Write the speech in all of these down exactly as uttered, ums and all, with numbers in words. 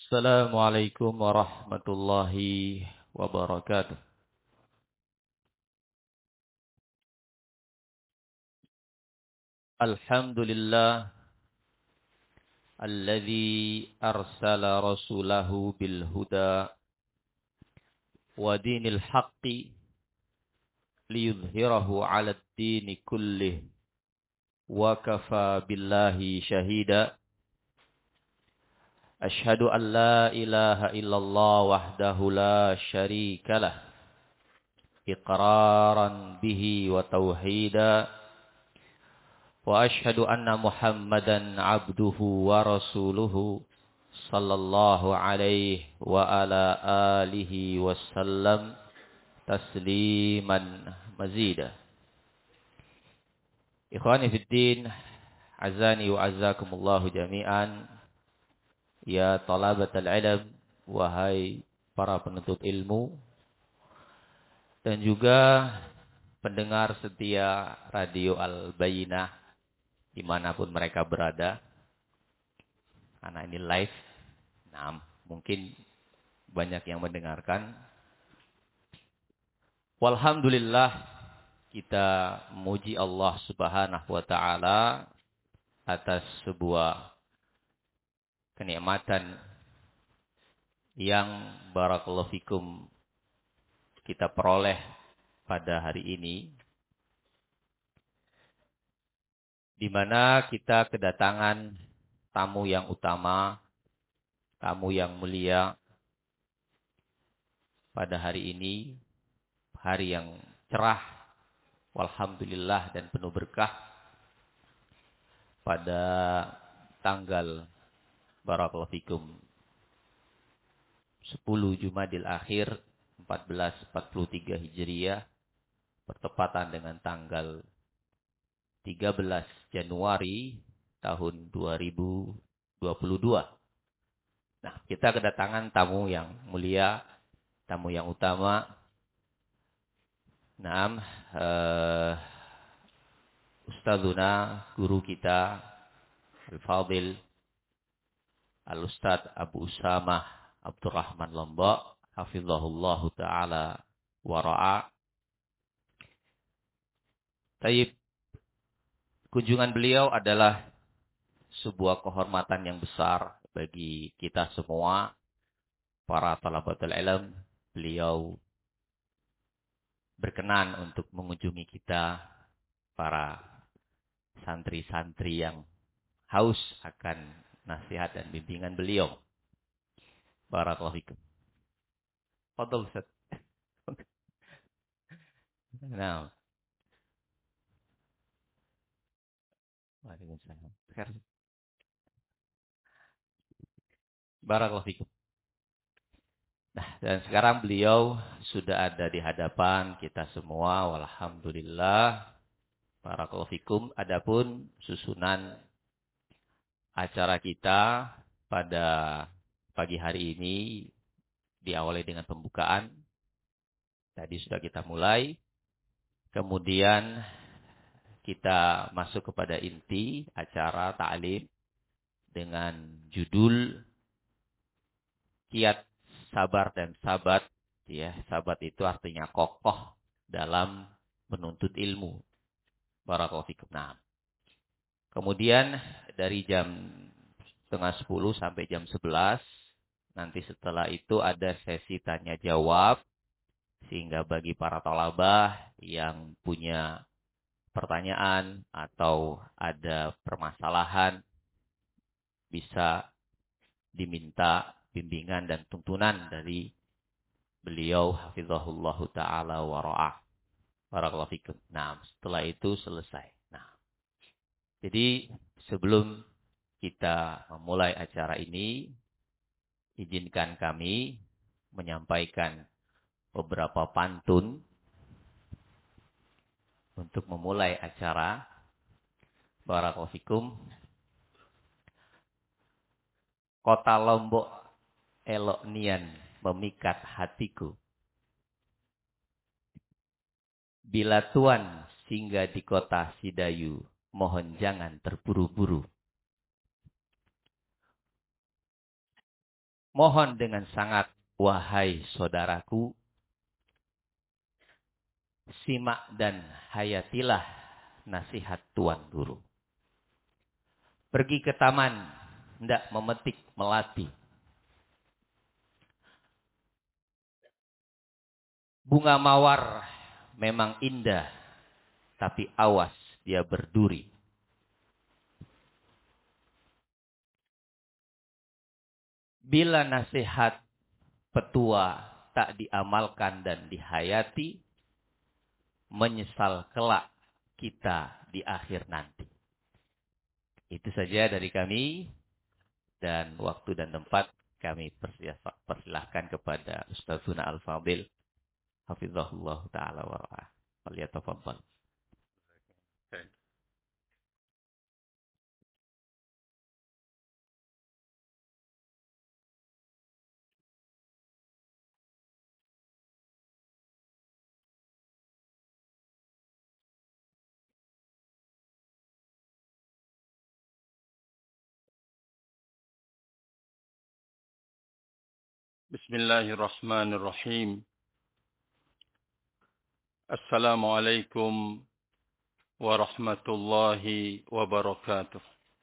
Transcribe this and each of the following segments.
Assalamualaikum warahmatullahi wabarakatuh. Alhamdulillah alladzi arsala rasulahu bil huda wa dinil haqqi liyudhhirahu 'alad dini kullih wa kafa billahi shahida. Ashhadu an la ilaha illallah wahdahu la syarika lah iqraran bihi wa tauhida. Wa ashhadu anna Muhammadan abduhu wa rasuluhu sallallahu alaihi wa ala alihi wasallam tasliman mazida. Ikhwani fid din, azani wa azakumullahu jami'an. Ya talabatal ilm, wahai para penuntut ilmu dan juga pendengar setia Radio Al-Bayyinah dimanapun mereka berada, karena ini live. Nah, mungkin banyak yang mendengarkan. Walhamdulillah, kita memuji Allah Subhanahu wa taala atas sebuah kenikmatan yang barakallahu fikum kita peroleh pada hari ini, di mana kita kedatangan tamu yang utama, tamu yang mulia pada hari ini, hari yang cerah, walhamdulillah, dan penuh berkah, pada tanggal barakallahu fikum sepuluh Jumadil Akhir empat belas empat puluh tiga Hijriah, bertepatan dengan tanggal tiga belas Januari tahun dua ribu dua puluh dua. Nah, kita kedatangan tamu yang mulia, tamu yang utama. Naam, uh, Ustadzuna, guru kita, Al-Fadil, Al-Ustadz Abu Usamah Abdurrahman Lombok, hafizahullahu ta'ala wara'a. Taib, kunjungan beliau adalah sebuah kehormatan yang besar bagi kita semua, para talabatul ilm. Beliau berkenan untuk mengunjungi kita, para santri-santri yang haus akan nasihat dan bimbingan beliau. Barakallahu fikum. Fadhal Ustaz. Nah. Waalaikumsalam. Barakallahu fikum. Nah, dan sekarang beliau sudah ada di hadapan kita semua. Walhamdulillah. Barakallahu fikum. Adapun susunan acara kita pada pagi hari ini diawali dengan pembukaan. Tadi sudah kita mulai. Kemudian kita masuk kepada inti acara ta'lim dengan judul Kiat Sabar dan Sabat. Ya, sabat itu artinya kokoh dalam menuntut ilmu. Barakallahu fikum. Nah, kemudian dari jam setengah sepuluh sampai jam sebelas, nanti setelah itu ada sesi tanya jawab, sehingga bagi para thalabah yang punya pertanyaan atau ada permasalahan bisa diminta bimbingan dan tuntunan dari beliau, hafizahullahu ta'ala wa ra'ah. Barakallahu fikum. Nah, setelah itu selesai. Nah, jadi sebelum kita memulai acara ini, izinkan kami menyampaikan beberapa pantun untuk memulai acara. Barakallahu fikum. Kota Lombok elok nian memikat hatiku. Bila tuan singgah di kota Sidayu, mohon jangan terburu-buru. Mohon dengan sangat, wahai saudaraku, simak dan hayatilah nasihat Tuan Guru. Pergi ke taman, hendak memetik melati. Bunga mawar memang indah, tapi awas dia berduri. Bila nasihat petua tak diamalkan dan dihayati, menyesal kelak kita di akhir nanti. Itu saja dari kami, dan waktu dan tempat kami persilahkan kepada Ustazuna Al-Fadil hafizahullah ta'ala wa ra'ah. Falyatafaddal. Bismillahirrahmanirrahim. Assalamualaikum warahmatullahi wabarakatuh.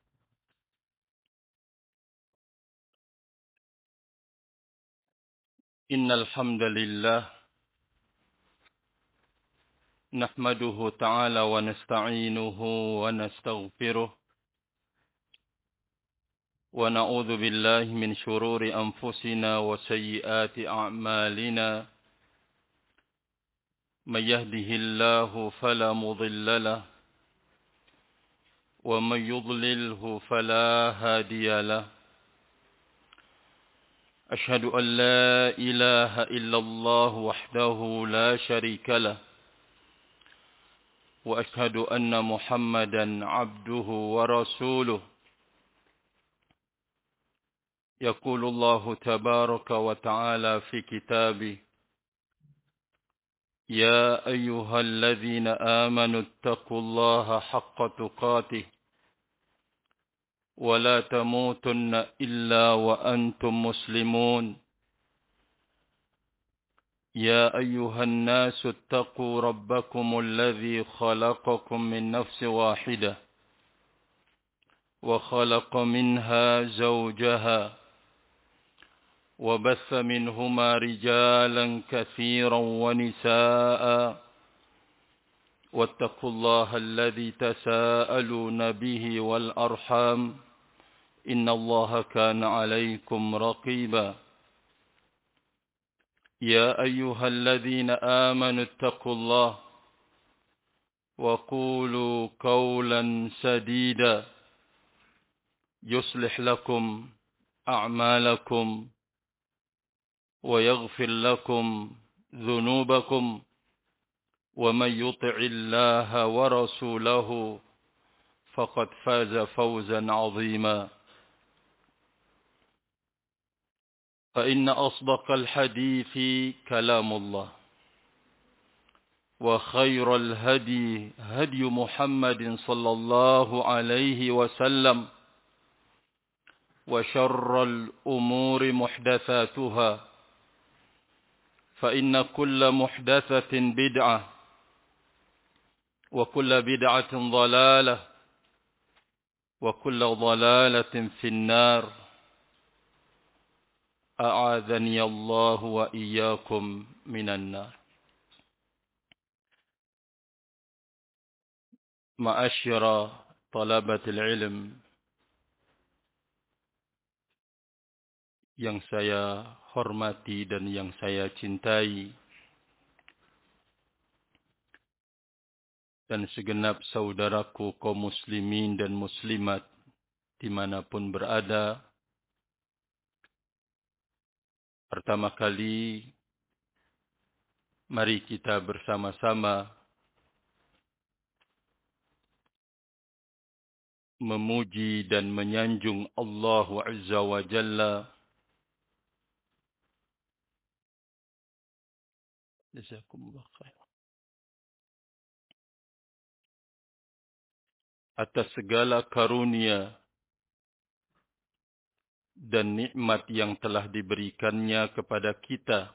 Innal hamdalillah nahmaduhu ta'ala wa nasta'inuhu wa nastaghfiruh wa na'udzu billahi min shururi anfusina wa sayyiati a'malina. Man yahdihillahu fala mudilla lahu wa man yudlilhu fala hadiya lahu. أشهد أن لا إله إلا الله وحده لا شريك له وأشهد أن محمدا عبده ورسوله. يقول الله تبارك وتعالى في كتابه: يا أيها الذين آمنوا اتقوا الله حق تقاته ولا تموتن إلا وأنتم مسلمون. يا أيها الناس اتقوا ربكم الذي خلقكم من نفس واحدة وخلق منها زوجها وبث منهما رجالا كثيرا ونساء واتقوا الله الذي تساءلون به والأرحام إن الله كان عليكم رقيبا. يا أيها الذين آمنوا اتقوا الله وقولوا قولا سديدا يصلح لكم أعمالكم ويغفر لكم ذنوبكم ومن يطع الله ورسوله فقد فاز فوزا عظيما. فإن أصدق الحديث كلام الله وخير الهدي هدي محمد صلى الله عليه وسلم وشر الأمور محدثاتها فإن كل محدثة بدعة وكل بدعة ضلالة وكل ضلالة في النار. أعاذني الله وإياكم من النار. معاشر طلبة العلم yang saya hormati dan yang saya cintai, dan segenap saudaraku kaum muslimin dan muslimat dimanapun berada. Pertama kali, mari kita bersama-sama memuji dan menyanjung Allah Azza wa Jalla Jazakumullah khair. Atas segala karunia dan nikmat yang telah diberikannya kepada kita.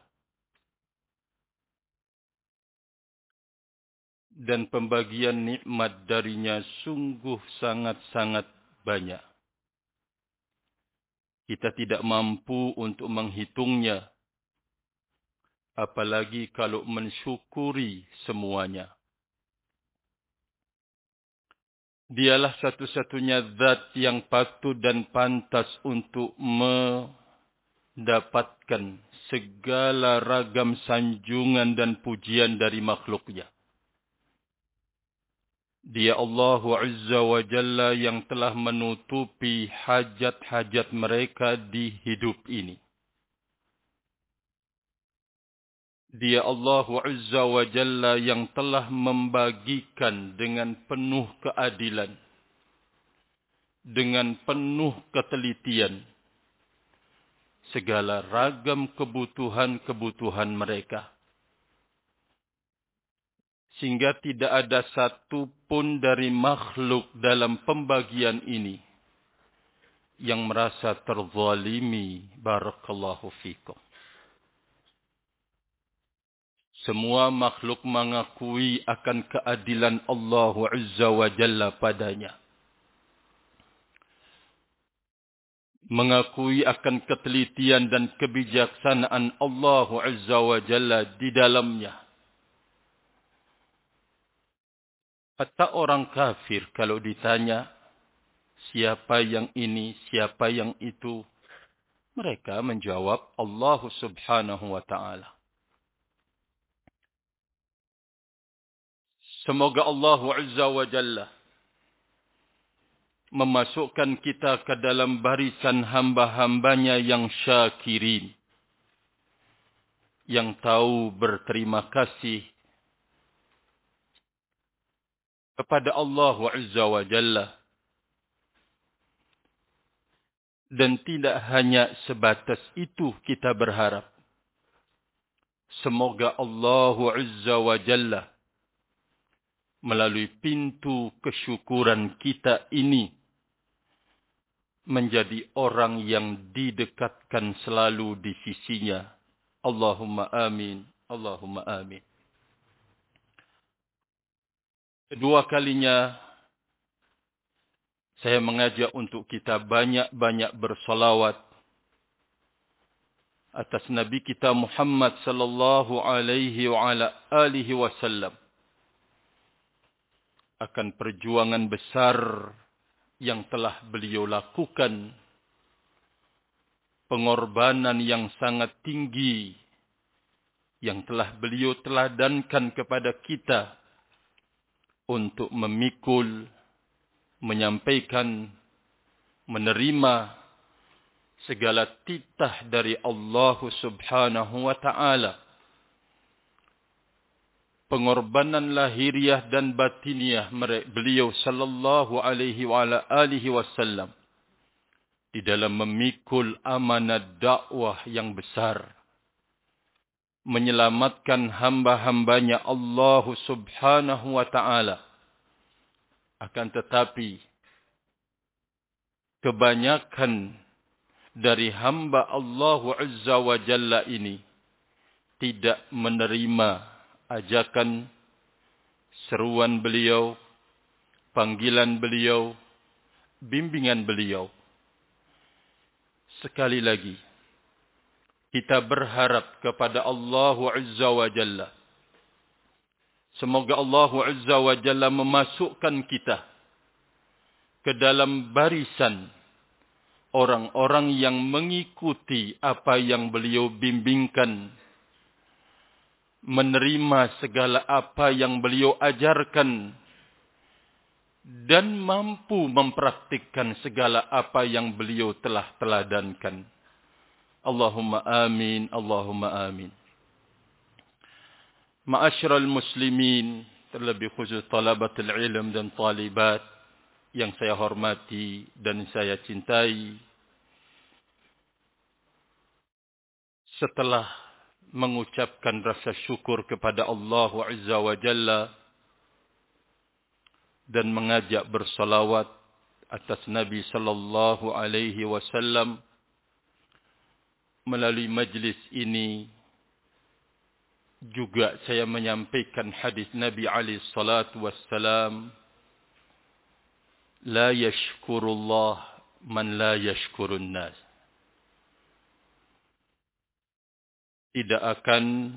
Dan pembagian nikmat darinya sungguh sangat-sangat banyak. Kita tidak mampu untuk menghitungnya, apalagi kalau mensyukuri semuanya. Dialah satu-satunya zat yang patut dan pantas untuk mendapatkan segala ragam sanjungan dan pujian dari makhluknya. Dia Allah Azza wa Jalla yang telah menutupi hajat-hajat mereka di hidup ini. Dia Allah Azza wa Jalla yang telah membagikan dengan penuh keadilan, dengan penuh ketelitian, segala ragam kebutuhan-kebutuhan mereka. Sehingga tidak ada satu pun dari makhluk dalam pembagian ini yang merasa terzalimi. Barakallahu fikum. Semua makhluk mengakui akan keadilan Allah Azza wa Jalla padanya. Mengakui akan ketelitian dan kebijaksanaan Allah Azza wa Jalla di dalamnya. Hatta orang kafir kalau ditanya siapa yang ini, siapa yang itu, mereka menjawab Allah Subhanahu wa Ta'ala. Semoga Allah Azza wa Jalla memasukkan kita ke dalam barisan hamba-hambanya yang syakirin, yang tahu berterima kasih kepada Allah Azza wa Jalla. Dan tidak hanya sebatas itu kita berharap. Semoga Allah Azza wa Jalla melalui pintu kesyukuran kita ini menjadi orang yang didekatkan selalu di sisinya. Allahumma amin. Allahumma amin. Kedua kalinya saya mengajak untuk kita banyak-banyak bersalawat atas Nabi kita Muhammad sallallahu alaihi wa ala alihi wasallam akan perjuangan besar yang telah beliau lakukan, pengorbanan yang sangat tinggi yang telah beliau teladankan kepada kita untuk memikul, menyampaikan, menerima segala titah dari Allah Subhanahu wa Ta'ala. Pengorbanan lahiriah dan batiniah beliau sallallahu alaihi wa ala alihi wasallam di dalam memikul amanat dakwah yang besar, menyelamatkan hamba-hambanya Allah Subhanahu wa Ta'ala. Akan tetapi kebanyakan dari hamba Allah Azza wa Jalla ini tidak menerima ajakan, seruan beliau, panggilan beliau, bimbingan beliau. Sekali lagi, kita berharap kepada Allah Azza wa Jalla. Semoga Allah Azza wa Jalla memasukkan kita ke dalam barisan orang-orang yang mengikuti apa yang beliau bimbingkan, menerima segala apa yang beliau ajarkan, dan mampu mempraktikkan segala apa yang beliau telah teladankan. Allahumma amin, Allahumma amin. Ma'asyiral muslimin, terlebih khusus talabatul ilm dan talibat yang saya hormati dan saya cintai. Setelah mengucapkan rasa syukur kepada Allah Azza wa Jalla dan mengajak bersalawat atas Nabi sallallahu alaihi wasallam, melalui majlis ini juga saya menyampaikan hadis Nabi alaihi salatu wassalam, la yashkurullah man la yashkurun nas. Tidak akan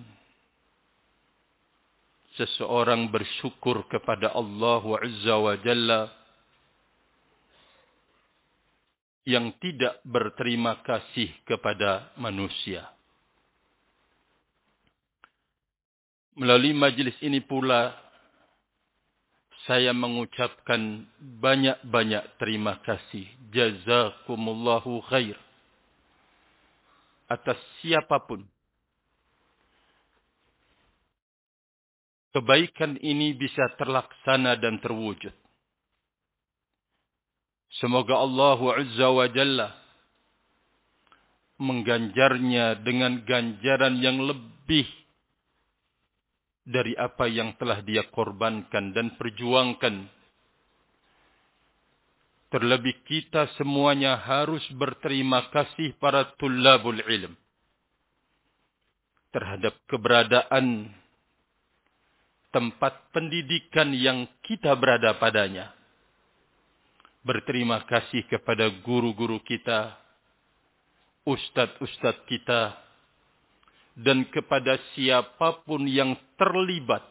seseorang bersyukur kepada Allah Azza wa Jalla yang tidak berterima kasih kepada manusia. Melalui majlis ini pula saya mengucapkan banyak-banyak terima kasih. Jazakumullahu khair. Atas siapapun kebaikan ini bisa terlaksana dan terwujud. Semoga Allah Azza wa Jalla mengganjarnya dengan ganjaran yang lebih dari apa yang telah dia korbankan dan perjuangkan. Terlebih kita semuanya harus berterima kasih para tullabul ilm terhadap keberadaan tempat pendidikan yang kita berada padanya. Berterima kasih kepada guru-guru kita, ustadz-ustadz kita, dan kepada siapapun yang terlibat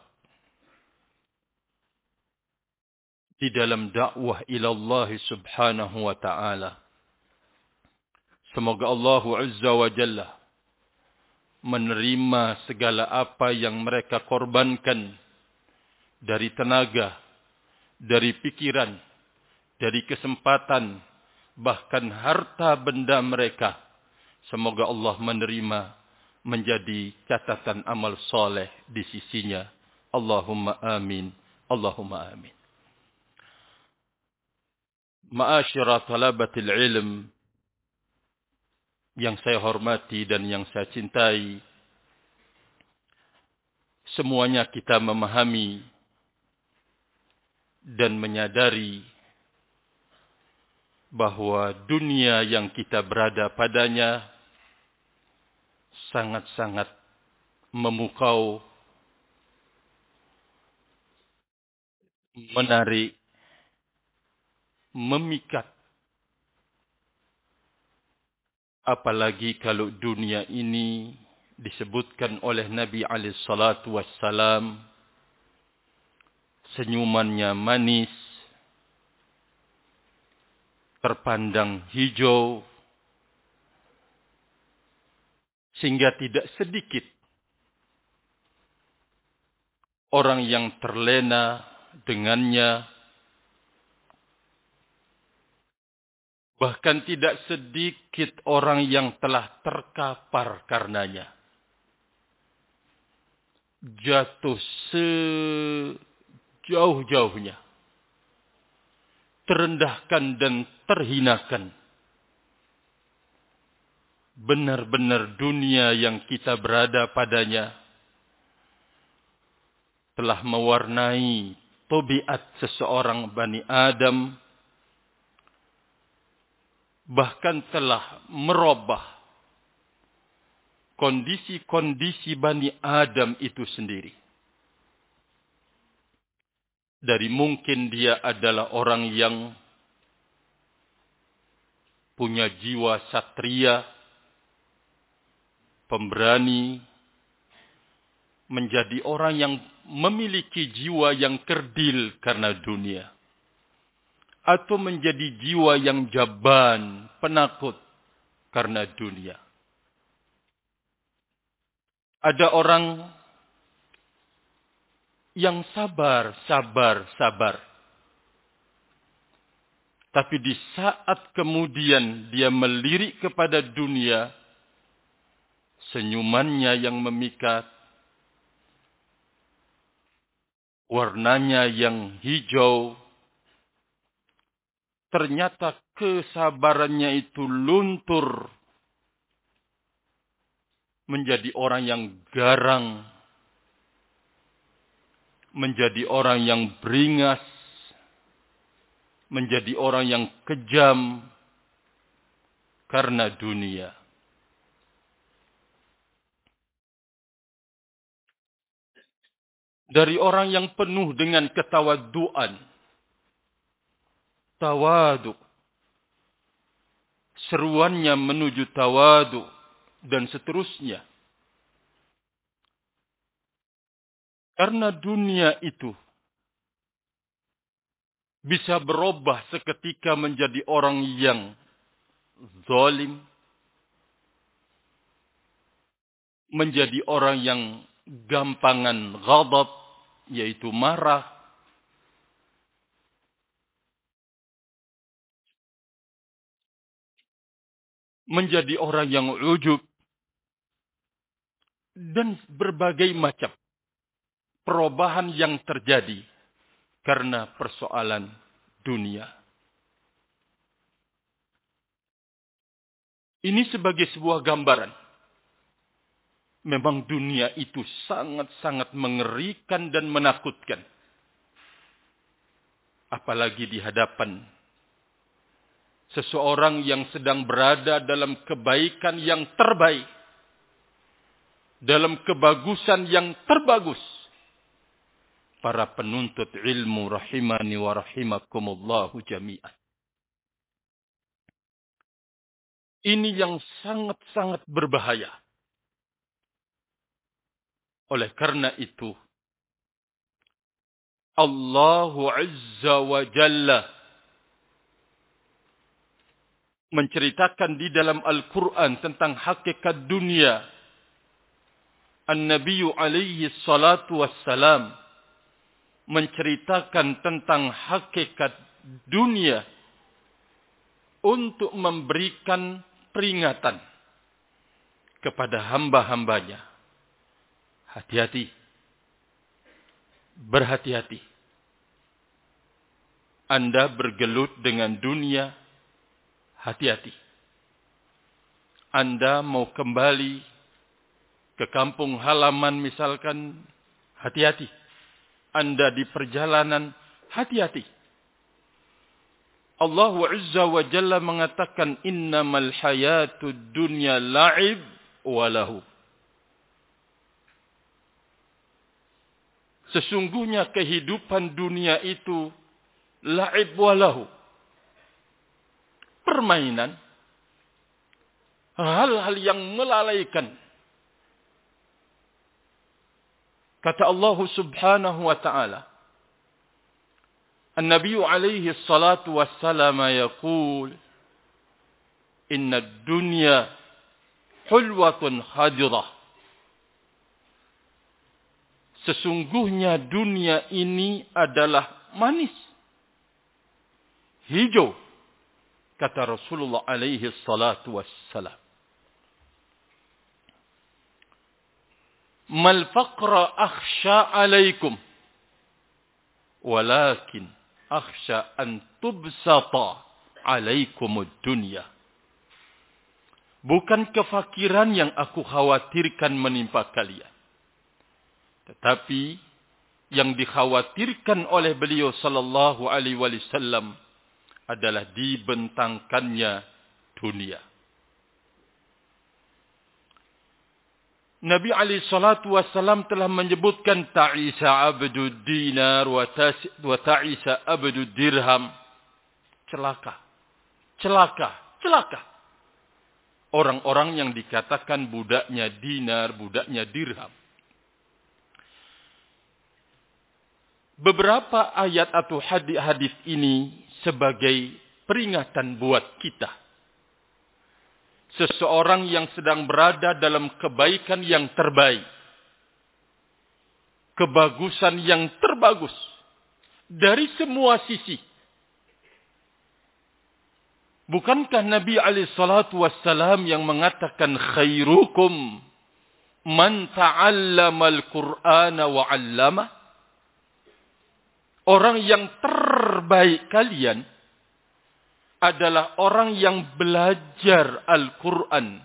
di dalam dakwah ilallah subhanahu wa ta'ala. Semoga Allah Azza wa Jalla menerima segala apa yang mereka korbankan dari tenaga, dari pikiran, dari kesempatan, bahkan harta benda mereka. Semoga Allah menerima menjadi catatan amal soleh di sisinya. Allahumma amin. Allahumma amin. Ma'asyara talabatil ilm yang saya hormati dan yang saya cintai, semuanya kita memahami dan menyadari bahwa dunia yang kita berada padanya sangat-sangat memukau, menarik, memikat. Apalagi kalau dunia ini disebutkan oleh Nabi alaihi salatu wassalam, senyumannya manis, terpandang hijau, sehingga tidak sedikit orang yang terlena dengannya, bahkan tidak sedikit orang yang telah terkapar karenanya. Jatuh sejauh-jauhnya, terendahkan dan terhinakan. Benar-benar dunia yang kita berada padanya telah mewarnai tabiat seseorang Bani Adam, bahkan telah merubah kondisi-kondisi Bani Adam itu sendiri. Dari mungkin dia adalah orang yang punya jiwa satria, pemberani, menjadi orang yang memiliki jiwa yang kerdil karena dunia, atau menjadi jiwa yang jaban, penakut karena dunia. Ada orang yang sabar, sabar, sabar. Tapi di saat kemudian dia melirik kepada dunia, senyumannya yang memikat, warnanya yang hijau, ternyata kesabarannya itu luntur menjadi orang yang garang, menjadi orang yang beringas, menjadi orang yang kejam karena dunia. dari orang yang penuh dengan ketawaduan, tawadu, seruannya menuju tawadu, dan seterusnya. Karena dunia itu bisa berubah seketika menjadi orang yang zalim, menjadi orang yang gampangan ghadab, yaitu marah, menjadi orang yang ujub, dan berbagai macam perubahan yang terjadi karena persoalan dunia. Ini sebagai sebuah gambaran. Memang dunia itu sangat-sangat mengerikan dan menakutkan. Apalagi di hadapan seseorang yang sedang berada dalam kebaikan yang terbaik. Dalam kebagusan yang terbagus. Para penuntut ilmu rahimani wa rahimakumullahu jami'an. Ini yang sangat-sangat berbahaya. Oleh karena itu, Allah Azza wa Jalla menceritakan di dalam Al-Quran tentang hakikat dunia. An-Nabi alaihi salatu wassalam menceritakan tentang hakikat dunia untuk memberikan peringatan kepada hamba-hambanya. Hati-hati. Berhati-hati. Anda bergelut dengan dunia, hati-hati. Anda mau kembali ke kampung halaman misalkan, hati-hati. Anda di perjalanan, hati-hati. Allah Azza wa Jalla mengatakan, innamal hayatud dunya la'ib wa lahu. Sesungguhnya kehidupan dunia itu la'ib wa lahu. Permainan. Hal-hal yang melalaikan. Kata Allah Subhanahu wa ta'ala. An-Nabi alaihi salatu wassalam yaqul. Inna dunya hulwatun khadirah. Sesungguhnya dunia ini adalah manis. Hijau. Kata Rasulullah alaihi salatu wassalam. Mal faqra akhsha alaikum. Walakin akhsha an tubsata alaikumud dunya. Bukan kefakiran yang aku khawatirkan menimpa kalian. Tetapi yang dikhawatirkan oleh beliau sallallahu alaihi wasallam adalah dibentangkannya dunia. Nabi alaihi salatu wassalam telah menyebutkan ta'isa abdud dinar wa ta'isa abdud dirham. Celaka. Celaka. Celaka. Orang-orang yang dikatakan budaknya dinar, budaknya dirham. Beberapa ayat atau hadis ini sebagai peringatan buat kita. Seseorang yang sedang berada dalam kebaikan yang terbaik. Kebagusan yang terbagus. Dari semua sisi. Bukankah Nabi alaihi salatu wassalam yang mengatakan khairukum man ta'allama al-Qur'ana wa 'allama? Orang yang terbaik kalian adalah orang yang belajar Al-Quran.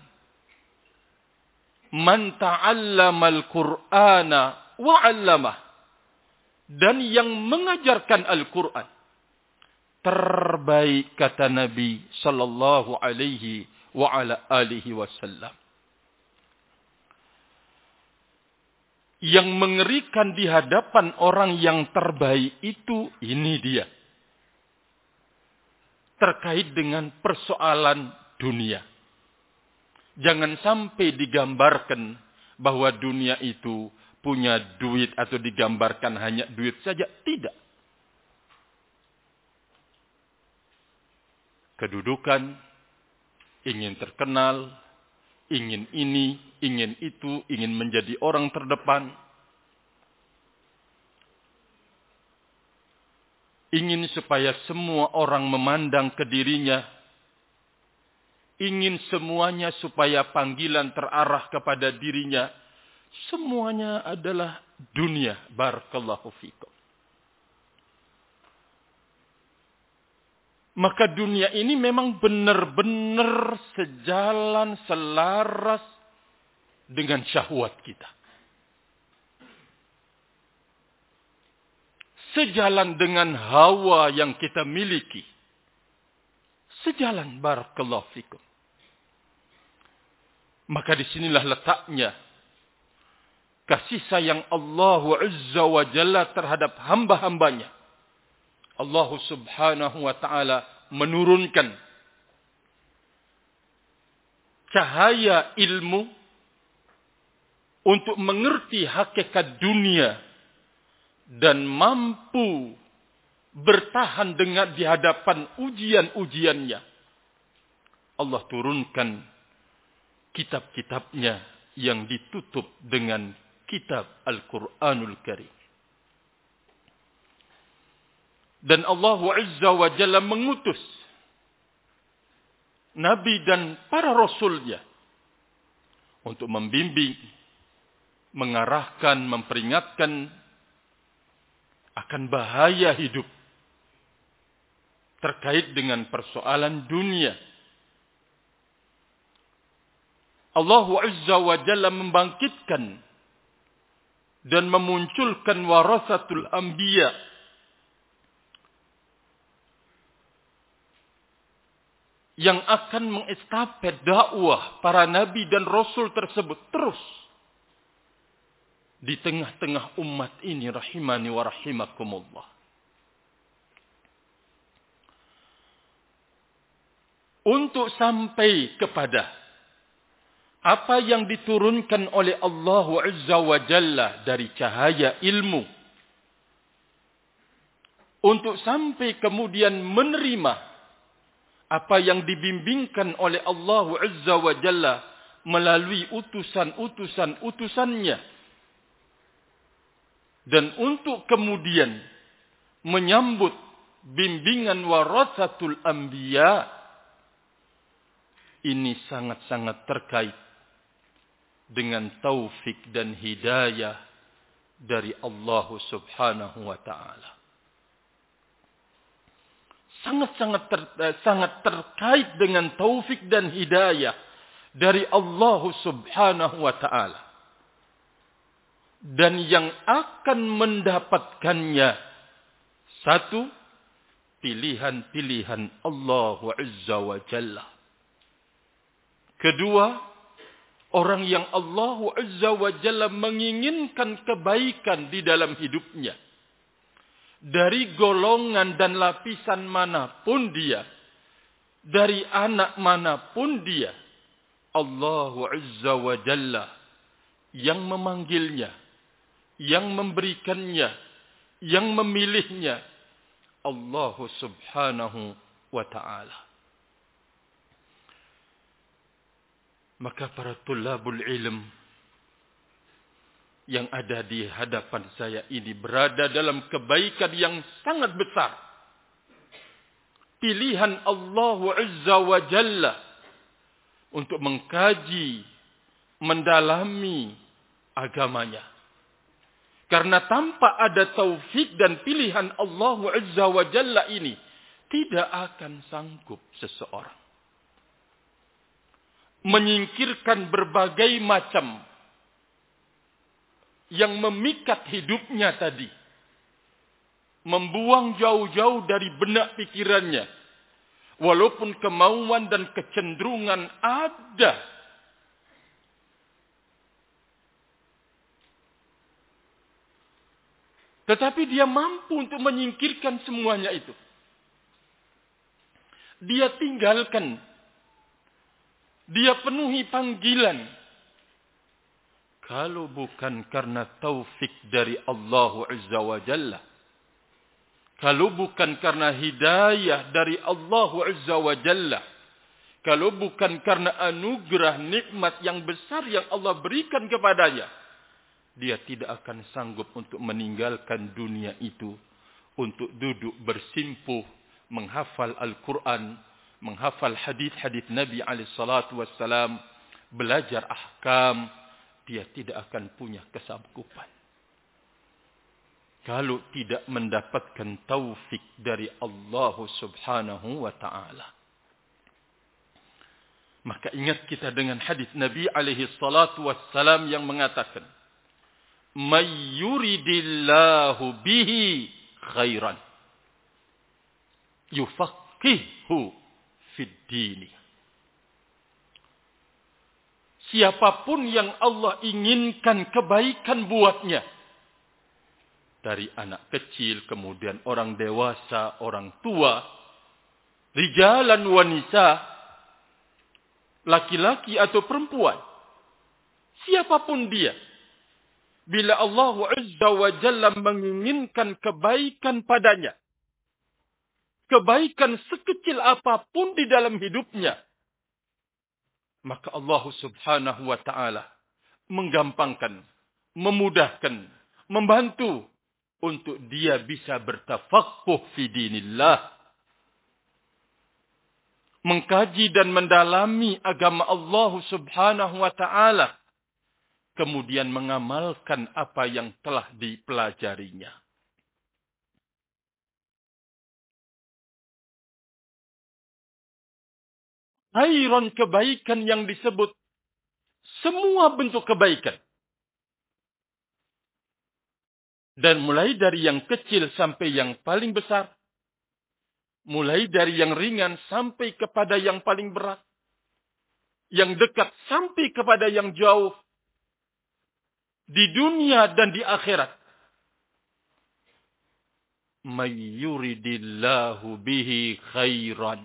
Man ta'allama al-Qur'ana wa 'allamah. Dan yang mengajarkan Al-Quran. Terbaik kata Nabi sallallahu alaihi wa ala alihi wasallam. Yang mengerikan di hadapan orang yang terbaik itu, ini dia. Terkait dengan persoalan dunia. Jangan sampai digambarkan bahwa dunia itu punya duit atau digambarkan hanya duit saja. Tidak. Kedudukan, ingin terkenal, ingin ini, ingin itu, ingin menjadi orang terdepan. Ingin supaya semua orang memandang ke dirinya. Ingin semuanya supaya panggilan terarah kepada dirinya. Semuanya adalah dunia. Barakallahu fikum. Maka dunia ini memang benar-benar sejalan, selaras dengan syahwat kita. Sejalan dengan hawa yang kita miliki. Sejalan, barakallahu fikum. Maka disinilah letaknya kasih sayang Allah Azza wa Jalla terhadap hamba-hambanya. Allah Subhanahu wa Ta'ala menurunkan cahaya ilmu untuk mengerti hakikat dunia dan mampu bertahan dengan di hadapan ujian-ujiannya. Allah turunkan kitab-kitabnya yang ditutup dengan kitab Al-Quranul Karim. Dan Allah Azza wa Jalla mengutus Nabi dan para Rasulnya untuk membimbing, mengarahkan, memperingatkan akan bahaya hidup terkait dengan persoalan dunia. Allah Azza wa Jalla membangkitkan dan memunculkan warasatul anbiya yang akan mengestafet dakwah para nabi dan rasul tersebut terus di tengah-tengah umat ini, rahimani wa rahimakumullah. Untuk sampai kepada apa yang diturunkan oleh Allah Azza wa Jalla dari cahaya ilmu. Untuk sampai kemudian menerima apa yang dibimbingkan oleh Allah Azza wa Jalla melalui utusan-utusan utusannya. Dan untuk kemudian menyambut bimbingan warasatul anbiya. Ini sangat-sangat terkait dengan taufik dan hidayah dari Allah Subhanahu wa Ta'ala. Sangat-sangat ter, sangat terkait dengan taufik dan hidayah dari Allah Subhanahu wa Ta'ala. Dan yang akan mendapatkannya satu, pilihan-pilihan Allah Azza wa Jalla. Kedua, orang yang Allah Azza wa Jalla menginginkan kebaikan di dalam hidupnya. Dari golongan dan lapisan manapun dia. Dari anak manapun dia. Allah Azza wa Jalla yang memanggilnya. Yang memberikannya. Yang memilihnya. Allah Subhanahu wa Ta'ala. Maka para tulabul ilm yang ada di hadapan saya ini berada dalam kebaikan yang sangat besar. Pilihan Allah Azza wa Jalla untuk mengkaji, mendalami agamanya. Karena tanpa ada taufik dan pilihan Allah Azza wa Jalla ini, tidak akan sanggup seseorang menyingkirkan berbagai macam yang memikat hidupnya tadi. Membuang jauh-jauh dari benak pikirannya. Walaupun kemauan dan kecenderungan ada. Tetapi dia mampu untuk menyingkirkan semuanya itu. Dia tinggalkan. Dia penuhi panggilan. Kalau bukan karena taufik dari Allah Azza wa Jalla. Kalau bukan karena hidayah dari Allah Azza wa Jalla. Kalau bukan karena anugerah nikmat yang besar yang Allah berikan kepadanya. Dia tidak akan sanggup untuk meninggalkan dunia itu. Untuk duduk bersimpuh. Menghafal Al-Quran. Menghafal hadis-hadis Nabi alaihi salatu wassalam. Belajar ahkam. Dia tidak akan punya kesanggupan. Kalau tidak mendapatkan taufik dari Allah subhanahu wa ta'ala. Maka ingat kita dengan hadis Nabi alaihi salatu wassalam yang mengatakan. May yuridillahu bihi khairan. Yufaqihu fid dini. Siapapun yang Allah inginkan kebaikan buatnya. Dari anak kecil, kemudian orang dewasa, orang tua. Rijalan wanita. Laki-laki atau perempuan. Siapapun dia. Bila Allah Azza wa Jalla menginginkan kebaikan padanya. Kebaikan sekecil apapun di dalam hidupnya. Maka Allah subhanahu wa ta'ala menggampangkan, memudahkan, membantu untuk dia bisa bertafaqquh fi dinillah. Mengkaji dan mendalami agama Allah subhanahu wa ta'ala. Kemudian mengamalkan apa yang telah dipelajarinya. Khairan kebaikan yang disebut semua bentuk kebaikan. Dan mulai dari yang kecil sampai yang paling besar. Mulai dari yang ringan sampai kepada yang paling berat. Yang dekat sampai kepada yang jauh. Di dunia dan di akhirat. May yuridillahu bihi khairan.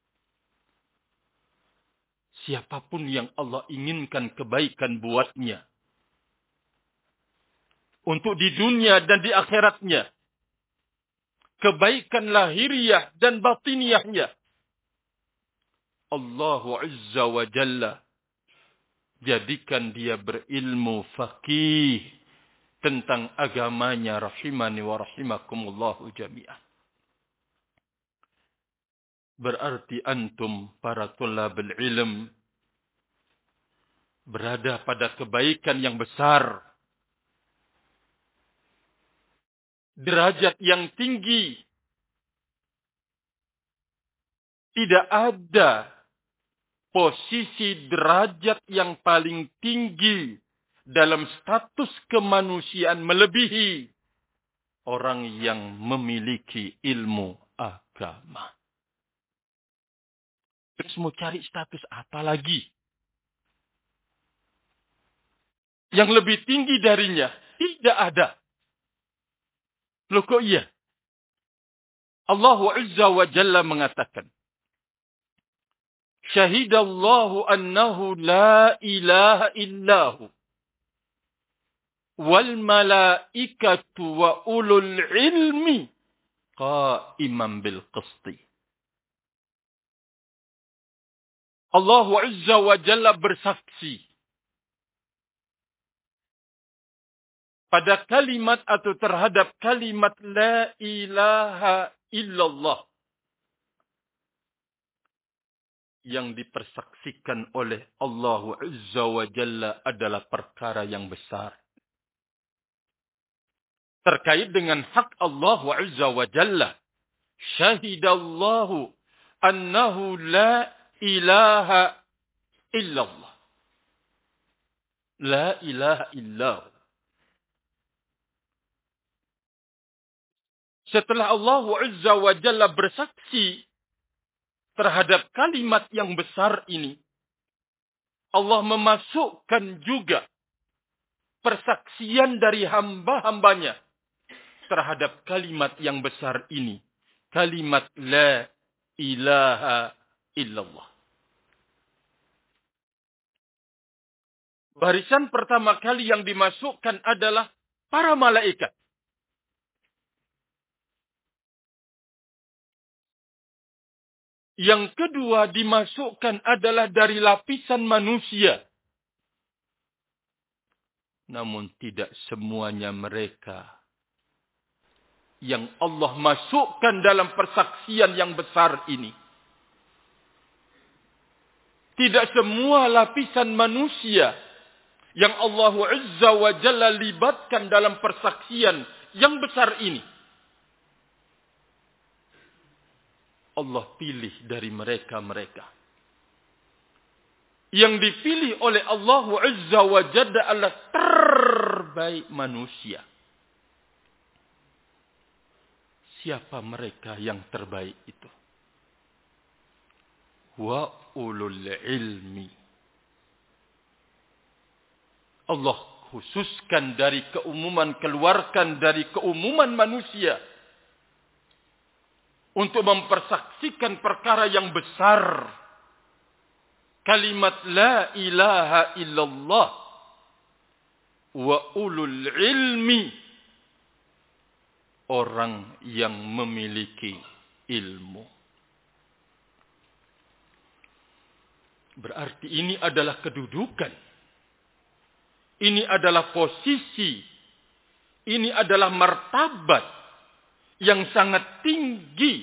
Siapapun yang Allah inginkan kebaikan buatnya. Untuk di dunia dan di akhiratnya. Kebaikan lahiriah dan batiniahnya. Allah Azza wa Jalla. Jadikan dia berilmu faqih. Tentang agamanya rahimani wa rahimakumullahu jami'an. Berarti antum para tulabul ilm. Berada pada kebaikan yang besar. Derajat yang tinggi. Tidak ada posisi derajat yang paling tinggi dalam status kemanusiaan melebihi orang yang memiliki ilmu agama. Terus mau cari status apa lagi? Yang lebih tinggi darinya tidak ada. Loh kok iya? Allah Azza wa Jalla mengatakan. Syahidallahu annahu la ilaha illahu. Wal malaikatu wa ulul ilmi. Qaimam bil qisti. Allah Azza wa Jalla bersaksi. Pada kalimat atau terhadap kalimat la ilaha illallah. Yang dipersaksikan oleh Allah Azza wa Jalla adalah perkara yang besar. Terkait dengan hak Allah Azza wa Jalla. Syahidallahu annahu la ilaha illallah. La ilaha illallah. Setelah Allah Azza wa Jalla bersaksi terhadap kalimat yang besar ini, Allah memasukkan juga persaksian dari hamba-hambanya terhadap kalimat yang besar ini. Kalimat la ilaha illallah. Barisan pertama kali yang dimasukkan adalah para malaikat. Yang kedua dimasukkan adalah dari lapisan manusia. Namun tidak semuanya mereka yang Allah masukkan dalam persaksian yang besar ini. Tidak semua lapisan manusia yang Allah Azza wa Jalla libatkan dalam persaksian yang besar ini. Allah pilih dari mereka-mereka. Yang dipilih oleh Allah Azza wa Jalla adalah terbaik manusia. Siapa mereka yang terbaik itu? Wa ulul ilmi. Allah khususkan dari keumuman, keluarkan dari keumuman manusia. Untuk mempersaksikan perkara yang besar. Kalimat la ilaha illallah. Wa ulul ilmi. Orang yang memiliki ilmu. Berarti ini adalah kedudukan. Ini adalah posisi. Ini adalah martabat yang sangat tinggi.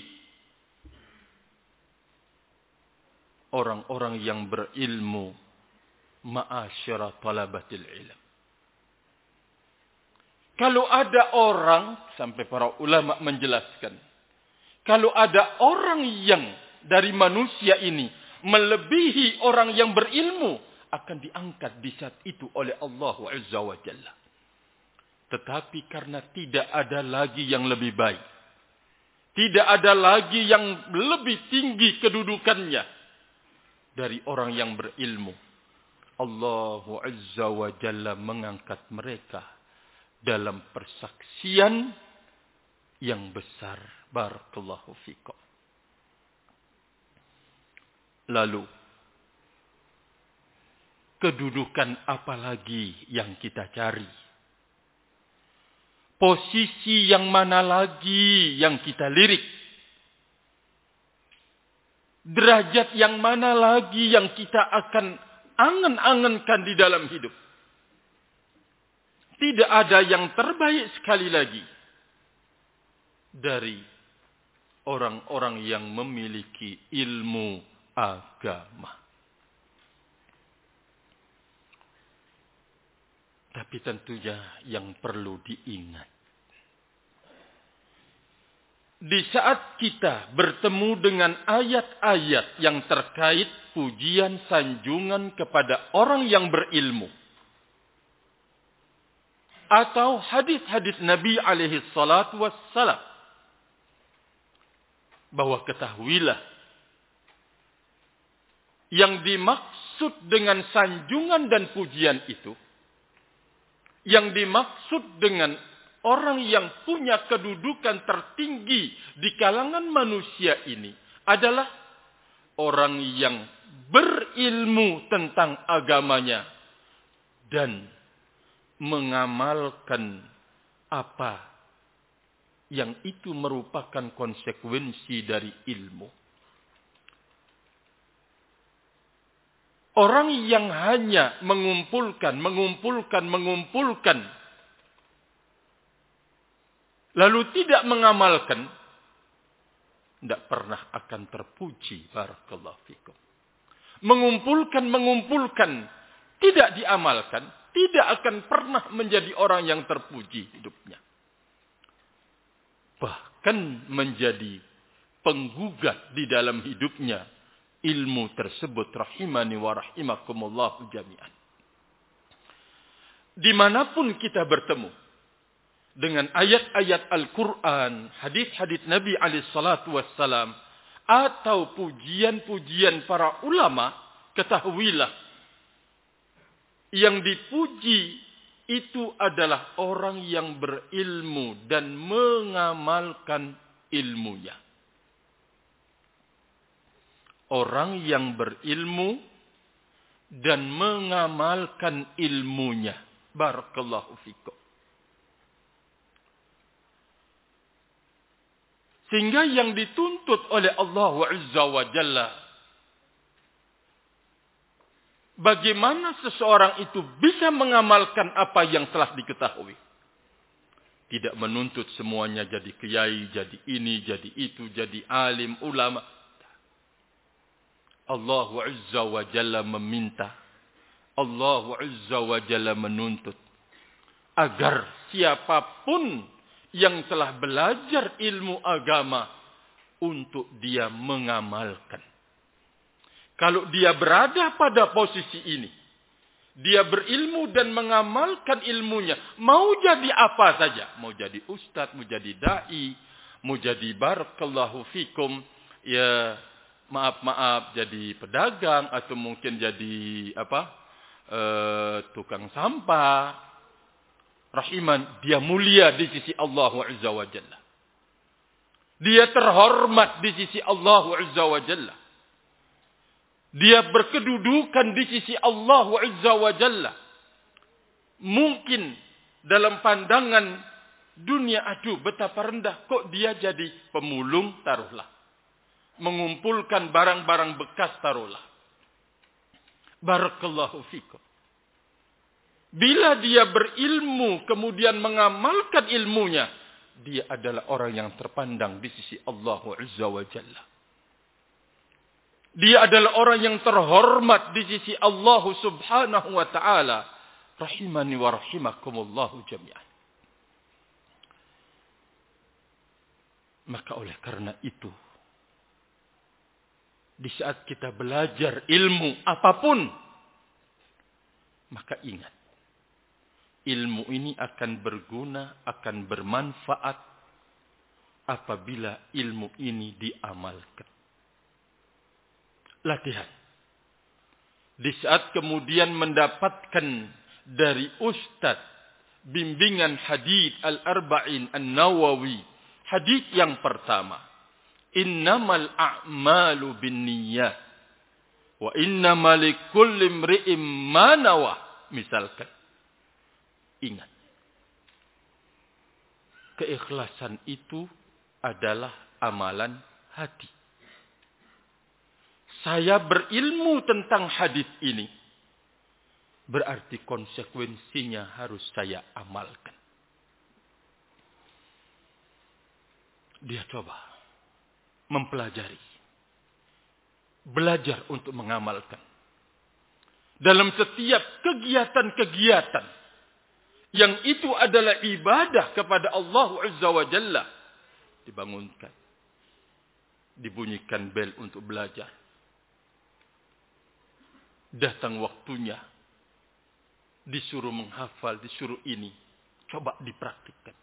Orang-orang yang berilmu. Ma'asyara talabatil ilm. Kalau ada orang, sampai para ulama menjelaskan. Kalau ada orang yang dari manusia ini melebihi orang yang berilmu, akan diangkat di saat itu oleh Allah Azza wa Jalla. Tetapi karena tidak ada lagi yang lebih baik. Tidak ada lagi yang lebih tinggi kedudukannya dari orang yang berilmu. Allah Azza wa Jalla mengangkat mereka dalam persaksian yang besar. Barakallahu fikum. Lalu, kedudukan apa lagi yang kita cari? Posisi yang mana lagi yang kita lirik? Derajat yang mana lagi yang kita akan angen-angenkan di dalam hidup? Tidak ada yang terbaik sekali lagi dari orang-orang yang memiliki ilmu agama. Tapi tentunya yang perlu diingat. Di saat kita bertemu dengan ayat-ayat yang terkait pujian sanjungan kepada orang yang berilmu. Atau hadis-hadis Nabi alaihi salatu wassalam. Bahwa ketahuilah. Yang dimaksud dengan sanjungan dan pujian itu. Yang dimaksud dengan orang yang punya kedudukan tertinggi di kalangan manusia ini. Adalah orang yang berilmu tentang agamanya. Dan mengamalkan apa yang itu merupakan konsekuensi dari ilmu. Orang yang hanya mengumpulkan, mengumpulkan, mengumpulkan, lalu tidak mengamalkan, tidak pernah akan terpuji. Barakallahu fikum. Mengumpulkan, mengumpulkan, tidak diamalkan, tidak akan pernah menjadi orang yang terpuji hidupnya. Bahkan menjadi penggugat di dalam hidupnya ilmu tersebut. Rahimani wa rahimakumullah jami'an. Dimanapun kita bertemu dengan ayat-ayat Al-Quran, hadis-hadis Nabi alaihi salatu wassalam, atau pujian-pujian para ulama, ketahuilah yang dipuji itu adalah orang yang berilmu dan mengamalkan ilmunya. Orang yang berilmu dan mengamalkan ilmunya. Barakallahu fikum. Sehingga yang dituntut oleh Allah Azza wa Jalla, bagaimana seseorang itu bisa mengamalkan apa yang telah diketahui. Tidak menuntut semuanya jadi kiai, jadi ini, jadi itu, jadi alim, ulama. Allah Azza wa Jalla meminta, Allah Azza wa Jalla menuntut agar siapapun yang telah belajar ilmu agama untuk dia mengamalkan. Kalau dia berada pada posisi ini, dia berilmu dan mengamalkan ilmunya, mau jadi apa saja, mau jadi ustadz, mau jadi dai, mau jadi barakallahu fikum, ya maaf-maaf jadi pedagang atau mungkin jadi apa? Uh, tukang sampah. Rahiman, dia mulia di sisi Allah Azza wa Jalla. Dia terhormat di sisi Allah Azza wa Jalla. Dia berkedudukan di sisi Allah Azza wa Jalla. Mungkin dalam pandangan dunia, aduh betapa rendah. Kok dia jadi pemulung, taruhlah. Mengumpulkan barang-barang bekas, taruhlah. Barakallahu fikum. Bila dia berilmu, kemudian mengamalkan ilmunya, dia adalah orang yang terpandang di sisi Allah Azza wa Jalla. Dia adalah orang yang terhormat di sisi Allah Subhanahu wa Ta'ala. Rahimani wa rahimakumullahu jami'an. Maka oleh karena itu, di saat kita belajar ilmu apapun, maka ingat, ilmu ini akan berguna, akan bermanfaat apabila ilmu ini diamalkan. Latihan. Di saat kemudian mendapatkan dari Ustaz bimbingan hadits Al-Arba'in An-Nawawi, hadits yang pertama, innamal a'malu binniyat wa innamal likulli imri'in ma nawa, misalkan. Ingat, keikhlasan itu adalah amalan hati. Saya berilmu tentang hadis ini, berarti konsekuensinya harus saya amalkan. Dia coba mempelajari, belajar untuk mengamalkan. Dalam setiap kegiatan-kegiatan yang itu adalah ibadah kepada Allah Azza wa Jalla, dibangunkan, dibunyikan bel untuk belajar. Datang waktunya, disuruh menghafal, disuruh ini, coba dipraktikkan.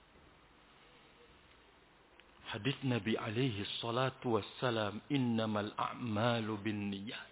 Hadis Nabi alaihi salatu wassalam, innamal a'malu binniyat.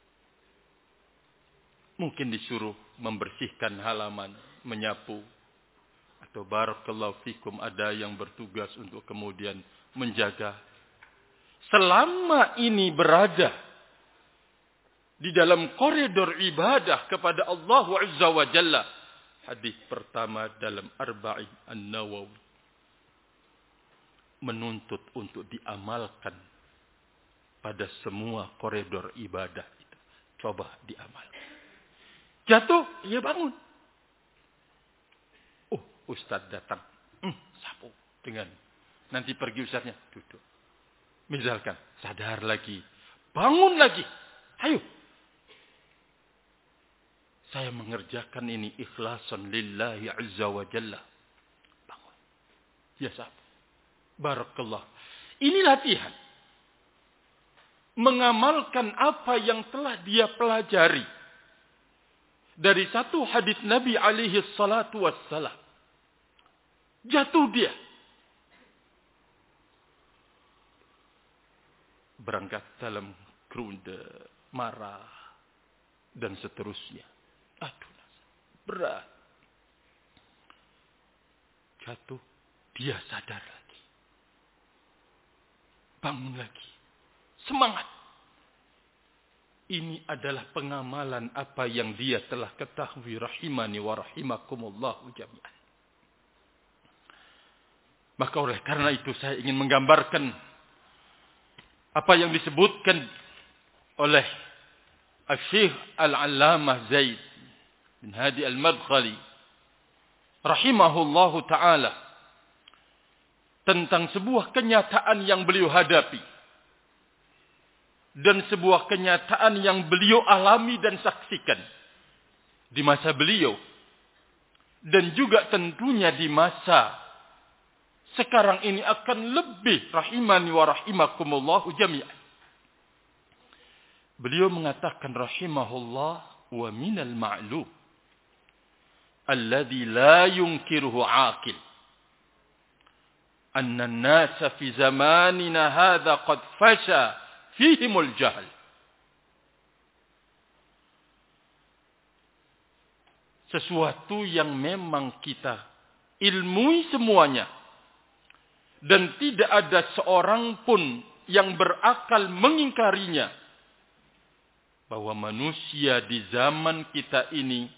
Mungkin disuruh membersihkan halaman, menyapu, atau barakallahu fikum ada yang bertugas untuk kemudian menjaga. Selama ini berada di dalam koridor ibadah kepada Allah Azza wa Jalla, hadis pertama dalam Arba'in An-Nawawi menuntut untuk diamalkan pada semua koridor ibadah itu. Coba diamalkan. Jatuh, ia bangun. Oh, Ustaz datang. Hmm, sapu dengan. Nanti pergi Ustaznya, duduk. Misalkan, sadar lagi. Bangun lagi. Ayo. Saya mengerjakan ini ikhlasan lillahi azza wa jalla. Bangun. Ya sapu. Barakallah. Ini latihan. Mengamalkan apa yang telah dia pelajari. Dari satu hadis Nabi alaihi salatu wassalam. Jatuh dia. Berangkat dalam kerunda, marah, dan seterusnya. Aduh, berat. wabarakatuh, dia sadar lagi. Bangun lagi. Semangat. Ini adalah pengamalan apa yang dia telah ketahui, rahimani wa rahimakumullahu jami'an. Maka oleh karena itu saya ingin menggambarkan apa yang disebutkan oleh Al-Syekh Al-Allamah Zaid bin Hadi Al-Madkhali rahimahullahu ta'ala tentang sebuah kenyataan yang beliau hadapi dan sebuah kenyataan yang beliau alami dan saksikan di masa beliau dan juga tentunya di masa sekarang ini akan lebih, rahimani wa rahimakumullahu jami'an. Beliau mengatakan rahimahullah, wa minal ma'lum alladhi la yunkiruhu aqil anna an-nasa fi zamanina hadha qad fasha fihimul jahl. Sesuatu yang memang kita ilmui semuanya dan tidak ada seorang pun yang berakal mengingkarinya, bahwa manusia di zaman kita ini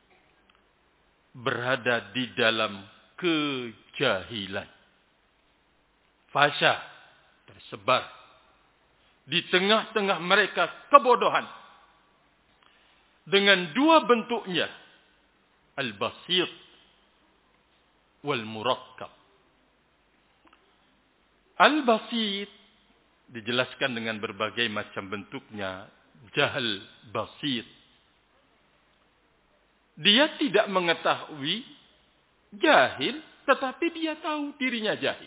berada di dalam kejahilan. Fasya, tersebar di tengah-tengah mereka kebodohan. Dengan dua bentuknya, al-basit wal-murakkab. Al-basit dijelaskan dengan berbagai macam bentuknya. Jahal basit. Dia tidak mengetahui jahil, tetapi dia tahu dirinya jahil.